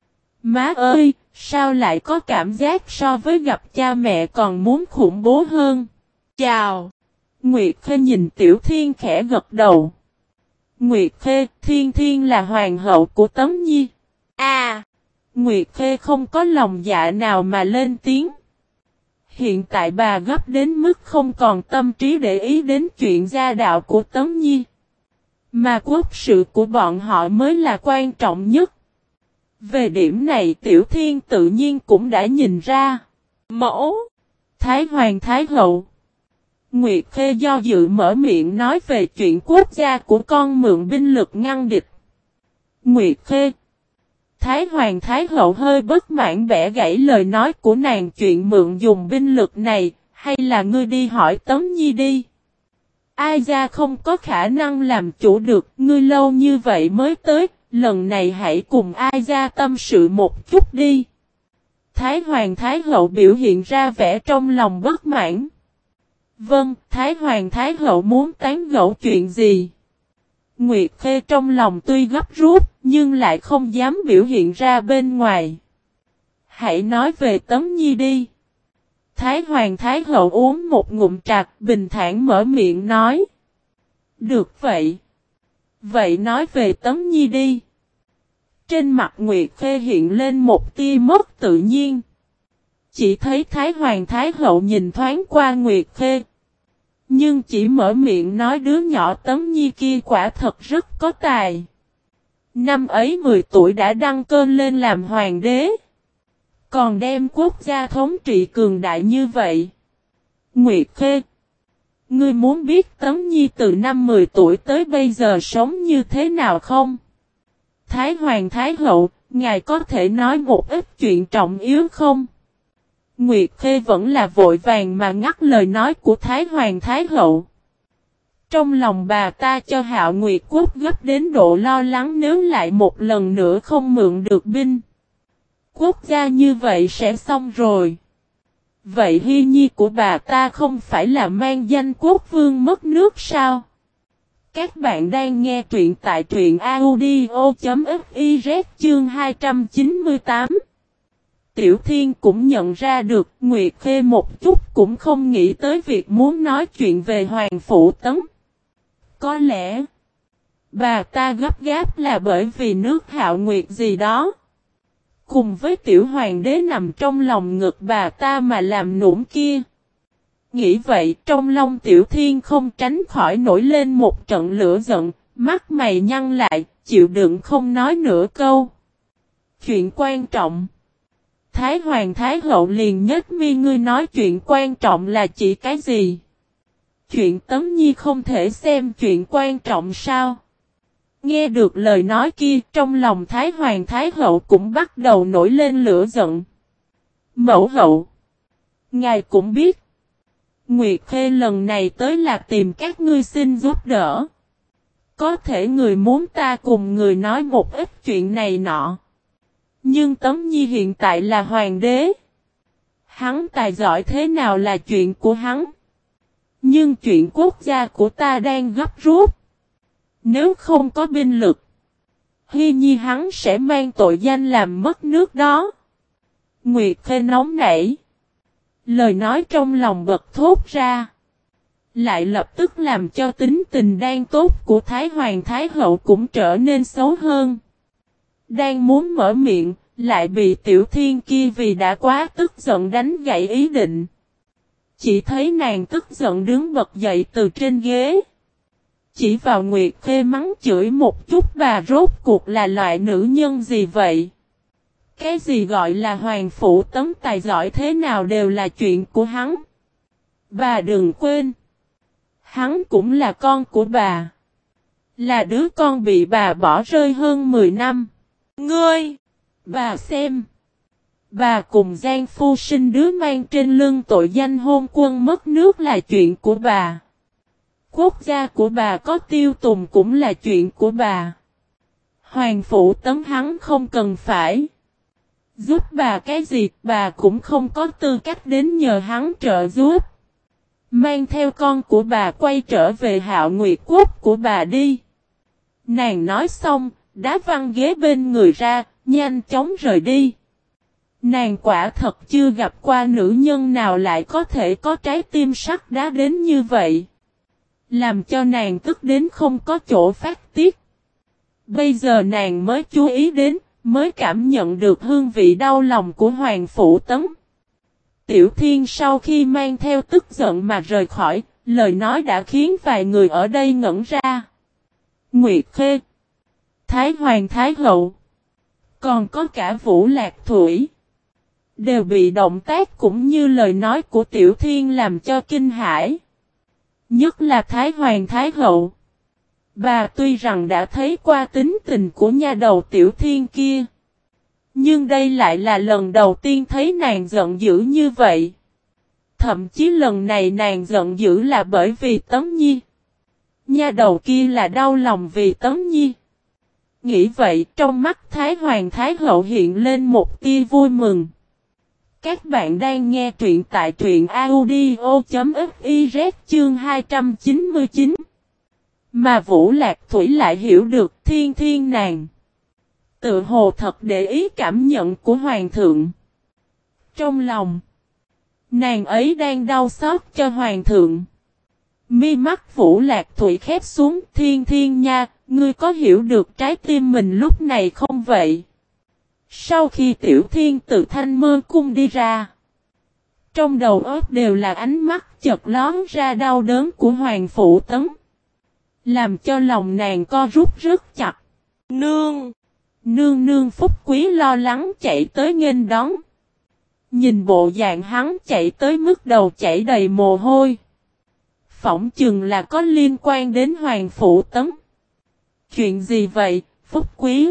Má ơi, sao lại có cảm giác so với gặp cha mẹ còn muốn khủng bố hơn? Chào! Nguyệt Khê nhìn Tiểu Thiên khẽ gật đầu. Nguyệt Khê, Thiên Thiên là hoàng hậu của Tấm Nhi. À! Nguyệt Khê không có lòng dạ nào mà lên tiếng. Hiện tại bà gấp đến mức không còn tâm trí để ý đến chuyện gia đạo của Tấm Nhi. Mà quốc sự của bọn họ mới là quan trọng nhất. Về điểm này Tiểu Thiên tự nhiên cũng đã nhìn ra. Mẫu! Thái Hoàng Thái Hậu! Nguyệt Khê do dự mở miệng nói về chuyện quốc gia của con mượn binh lực ngăn địch. Nguyệt Khê! Thái Hoàng Thái Hậu hơi bất mãn bẻ gãy lời nói của nàng, chuyện mượn dùng binh lực này, hay là ngươi đi hỏi Tấm Nhi đi. Ai ra không có khả năng làm chủ được, ngươi lâu như vậy mới tới, lần này hãy cùng ai ra tâm sự một chút đi. Thái Hoàng Thái Hậu biểu hiện ra vẻ trong lòng bất mãn. Vâng, Thái Hoàng Thái Hậu muốn tán gẫu chuyện gì? Nguyệt Khê trong lòng tuy gấp rút, nhưng lại không dám biểu hiện ra bên ngoài. Hãy nói về Tấm Nhi đi. Thái Hoàng Thái Hậu uống một ngụm trà, bình thản mở miệng nói. Được vậy. Vậy nói về Tấm Nhi đi. Trên mặt Nguyệt Khê hiện lên một tia mất tự nhiên. Chỉ thấy Thái Hoàng Thái Hậu nhìn thoáng qua Nguyệt Khê. Nhưng chỉ mở miệng nói đứa nhỏ Tấm Nhi kia quả thật rất có tài. Năm ấy mười tuổi đã đăng cơ lên làm hoàng đế. Còn đem quốc gia thống trị cường đại như vậy. Nguyệt Khê, ngươi muốn biết Tấm Nhi từ năm mười tuổi tới bây giờ sống như thế nào không? Thái Hoàng Thái Hậu, ngài có thể nói một ít chuyện trọng yếu không? Nguyệt Khê vẫn là vội vàng mà ngắt lời nói của Thái Hoàng Thái Hậu. Trong lòng bà ta cho Hạo Nguyệt Quốc gấp đến độ lo lắng, nếu lại một lần nữa không mượn được binh. Quốc gia như vậy sẽ xong rồi. Vậy Hy Nhi của bà ta không phải là mang danh quốc vương mất nước sao? Các bạn đang nghe truyện tại truyện audio.fiz chương hai trăm chín mươi tám. Tiểu Thiên cũng nhận ra được Nguyệt Khê một chút cũng không nghĩ tới việc muốn nói chuyện về Hoàng Phủ Tấn. Có lẽ bà ta gấp gáp là bởi vì nước Hạo Nguyệt gì đó. Cùng với tiểu hoàng đế nằm trong lòng ngực bà ta mà làm nũng kia. Nghĩ vậy trong lòng Tiểu Thiên không tránh khỏi nổi lên một trận lửa giận, mắt mày nhăn lại, chịu đựng không nói nửa câu. Chuyện quan trọng. Thái Hoàng Thái Hậu liền nhếch mi, ngươi nói chuyện quan trọng là chỉ cái gì? Chuyện Tấm Nhi không thể xem chuyện quan trọng sao? Nghe được lời nói kia, trong lòng Thái Hoàng Thái Hậu cũng bắt đầu nổi lên lửa giận. Mẫu hậu, ngài cũng biết, Nguyệt Khê lần này tới là tìm các ngươi xin giúp đỡ. Có thể người muốn ta cùng người nói một ít chuyện này nọ. Nhưng Tấm Nhi hiện tại là hoàng đế. Hắn tài giỏi thế nào là chuyện của hắn. Nhưng chuyện quốc gia của ta đang gấp rút. Nếu không có binh lực, Hy Nhi hắn sẽ mang tội danh làm mất nước đó. Nguyệt Khê nóng nảy. Lời nói trong lòng bật thốt ra. Lại lập tức làm cho tính tình đang tốt của Thái Hoàng Thái Hậu cũng trở nên xấu hơn. Đang muốn mở miệng, lại bị Tiểu Thiên kia vì đã quá tức giận đánh gãy ý định. Chỉ thấy nàng tức giận đứng bật dậy từ trên ghế. Chỉ vào Nguyệt Khê mắng chửi một chút, bà rốt cuộc là loại nữ nhân gì vậy? Cái gì gọi là Hoàng Phủ Tấn tài giỏi thế nào đều là chuyện của hắn. Bà đừng quên. Hắn cũng là con của bà. Là đứa con bị bà bỏ rơi hơn mười năm. Ngươi! Bà xem. Bà cùng Giang Phu sinh đứa mang trên lưng tội danh hôn quân mất nước là chuyện của bà. Quốc gia của bà có tiêu tùng cũng là chuyện của bà. Hoàng Phủ Tấn hắn không cần phải giúp bà cái gì, bà cũng không có tư cách đến nhờ hắn trợ giúp. Mang theo con của bà quay trở về Hạo Nguyệt Quốc của bà đi. Nàng nói xong, đá văng ghế bên người ra, nhanh chóng rời đi. Nàng quả thật chưa gặp qua nữ nhân nào lại có thể có trái tim sắt đá đến như vậy. Làm cho nàng tức đến không có chỗ phát tiết. Bây giờ nàng mới chú ý đến, mới cảm nhận được hương vị đau lòng của Hoàng Phủ Tấn. Tiểu Thiên sau khi mang theo tức giận mà rời khỏi, lời nói đã khiến vài người ở đây ngẩn ra. Nguyệt Khê, Thái Hoàng Thái Hậu, còn có cả Vũ Lạc Thủy, đều bị động tác cũng như lời nói của Tiểu Thiên làm cho kinh hãi. Nhất là Thái Hoàng Thái Hậu. Bà tuy rằng đã thấy qua tính tình của nha đầu Tiểu Thiên kia, nhưng đây lại là lần đầu tiên thấy nàng giận dữ như vậy. Thậm chí lần này nàng giận dữ là bởi vì Tấm Nhi. Nha đầu kia là đau lòng vì Tấm Nhi. Nghĩ vậy trong mắt Thái Hoàng Thái Hậu hiện lên một tia vui mừng. Các bạn đang nghe truyện tại truyện audio chấm fiz chương hai trăm chín mươi chín. Mà Vũ Lạc Thủy lại hiểu được Thiên Thiên nàng tự hồ thật để ý cảm nhận của Hoàng thượng. Trong lòng, nàng ấy đang đau xót cho Hoàng thượng. Mi mắt Vũ Lạc Thủy khép xuống. Thiên Thiên nha, ngươi có hiểu được trái tim mình lúc này không vậy? Sau khi Tiểu Thiên từ Thanh Mơ Cung đi ra, trong đầu óc đều là ánh mắt chợt lón ra đau đớn của Hoàng Phủ Tấn, làm cho lòng nàng co rút rất chặt. Nương! Nương nương Phúc Quý lo lắng chạy tới nghênh đón. Nhìn bộ dạng hắn chạy tới mức đầu chảy đầy mồ hôi. Phỏng chừng là có liên quan đến Hoàng Phủ Tấn. Chuyện gì vậy, Phúc Quý?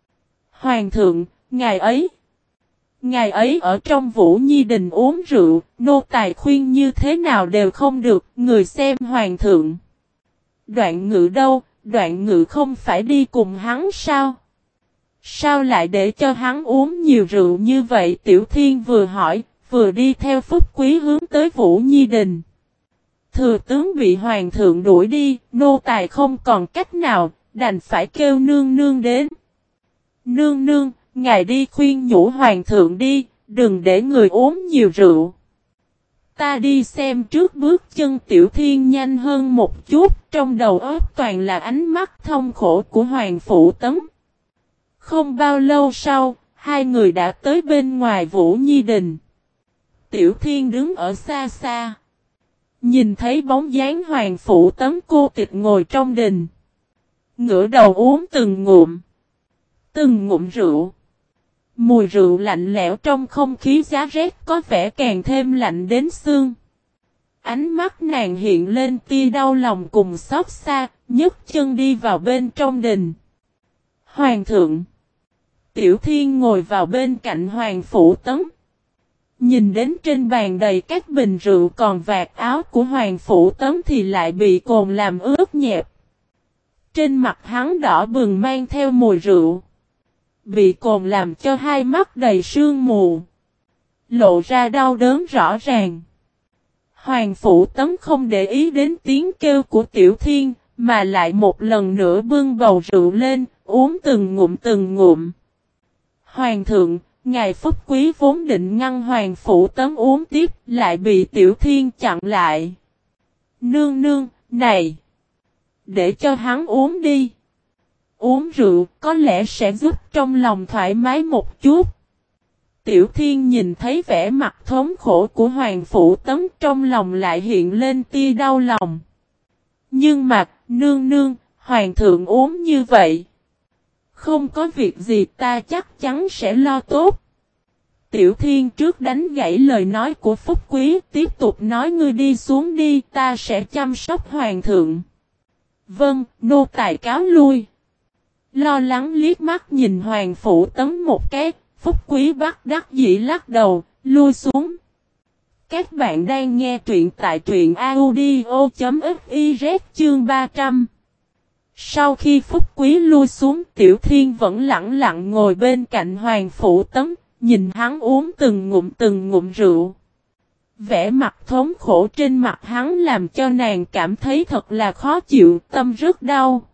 Hoàng thượng, ngài ấy. Ngài ấy ở trong Vũ Nhi Đình uống rượu, nô tài khuyên như thế nào đều không được, người xem Hoàng thượng. Đoạn Ngự đâu, Đoạn Ngự không phải đi cùng hắn sao? Sao lại để cho hắn uống nhiều rượu như vậy? Tiểu Thiên vừa hỏi, vừa đi theo Phúc Quý hướng tới Vũ Nhi Đình. Thừa tướng bị Hoàng thượng đuổi đi, nô tài không còn cách nào, đành phải kêu nương nương đến. Nương nương, ngài đi khuyên nhủ Hoàng thượng đi, đừng để người uống nhiều rượu. Ta đi xem trước. Bước chân Tiểu Thiên nhanh hơn một chút, trong đầu óc toàn là ánh mắt thông khổ của Hoàng Phủ Tấn. Không bao lâu sau, hai người đã tới bên ngoài Vũ Nhi Đình. Tiểu Thiên đứng ở xa xa, nhìn thấy bóng dáng Hoàng Phủ Tấn cô tịch ngồi trong đình, ngửa đầu uống từng ngụm, từng ngụm rượu. Mùi rượu lạnh lẽo trong không khí giá rét có vẻ càng thêm lạnh đến xương. Ánh mắt nàng hiện lên tia đau lòng cùng xót xa, nhấc chân đi vào bên trong đình. Hoàng thượng! Tiểu Thiên ngồi vào bên cạnh Hoàng Phủ Tấn. Nhìn đến trên bàn đầy các bình rượu còn vạt áo của Hoàng Phủ Tấn thì lại bị cồn làm ướt nhẹp. Trên mặt hắn đỏ bừng mang theo mùi rượu. Bị cồn làm cho hai mắt đầy sương mù, lộ ra đau đớn rõ ràng. Hoàng Phủ Tấn không để ý đến tiếng kêu của Tiểu Thiên, mà lại một lần nữa bưng bầu rượu lên, uống từng ngụm từng ngụm. Hoàng thượng, ngài Phúc Quý vốn định ngăn Hoàng Phủ Tấn uống tiếp, lại bị Tiểu Thiên chặn lại. Nương nương, này! Để cho hắn uống đi. Uống rượu có lẽ sẽ giúp trong lòng thoải mái một chút. Tiểu Thiên nhìn thấy vẻ mặt thống khổ của Hoàng Phủ Tấn, trong lòng lại hiện lên tia đau lòng. Nhưng mà, nương nương, Hoàng thượng uống như vậy. Không có việc gì, ta chắc chắn sẽ lo tốt. Tiểu Thiên trước đánh gãy lời nói của Phúc Quý, tiếp tục nói ngươi đi xuống đi, ta sẽ chăm sóc Hoàng thượng. Vâng, nô tài cáo lui. Lo lắng liếc mắt nhìn Hoàng Phủ Tấn một cái, Phúc Quý bắt đắc dĩ lắc đầu, lui xuống. Các bạn đang nghe truyện tại truyện audio chấm fiz chương ba trăm. Sau khi Phúc Quý lui xuống, Tiểu Thiên vẫn lặng lặng ngồi bên cạnh Hoàng Phủ Tấn, nhìn hắn uống từng ngụm từng ngụm rượu. Vẻ mặt thống khổ trên mặt hắn làm cho nàng cảm thấy thật là khó chịu, tâm rất đau.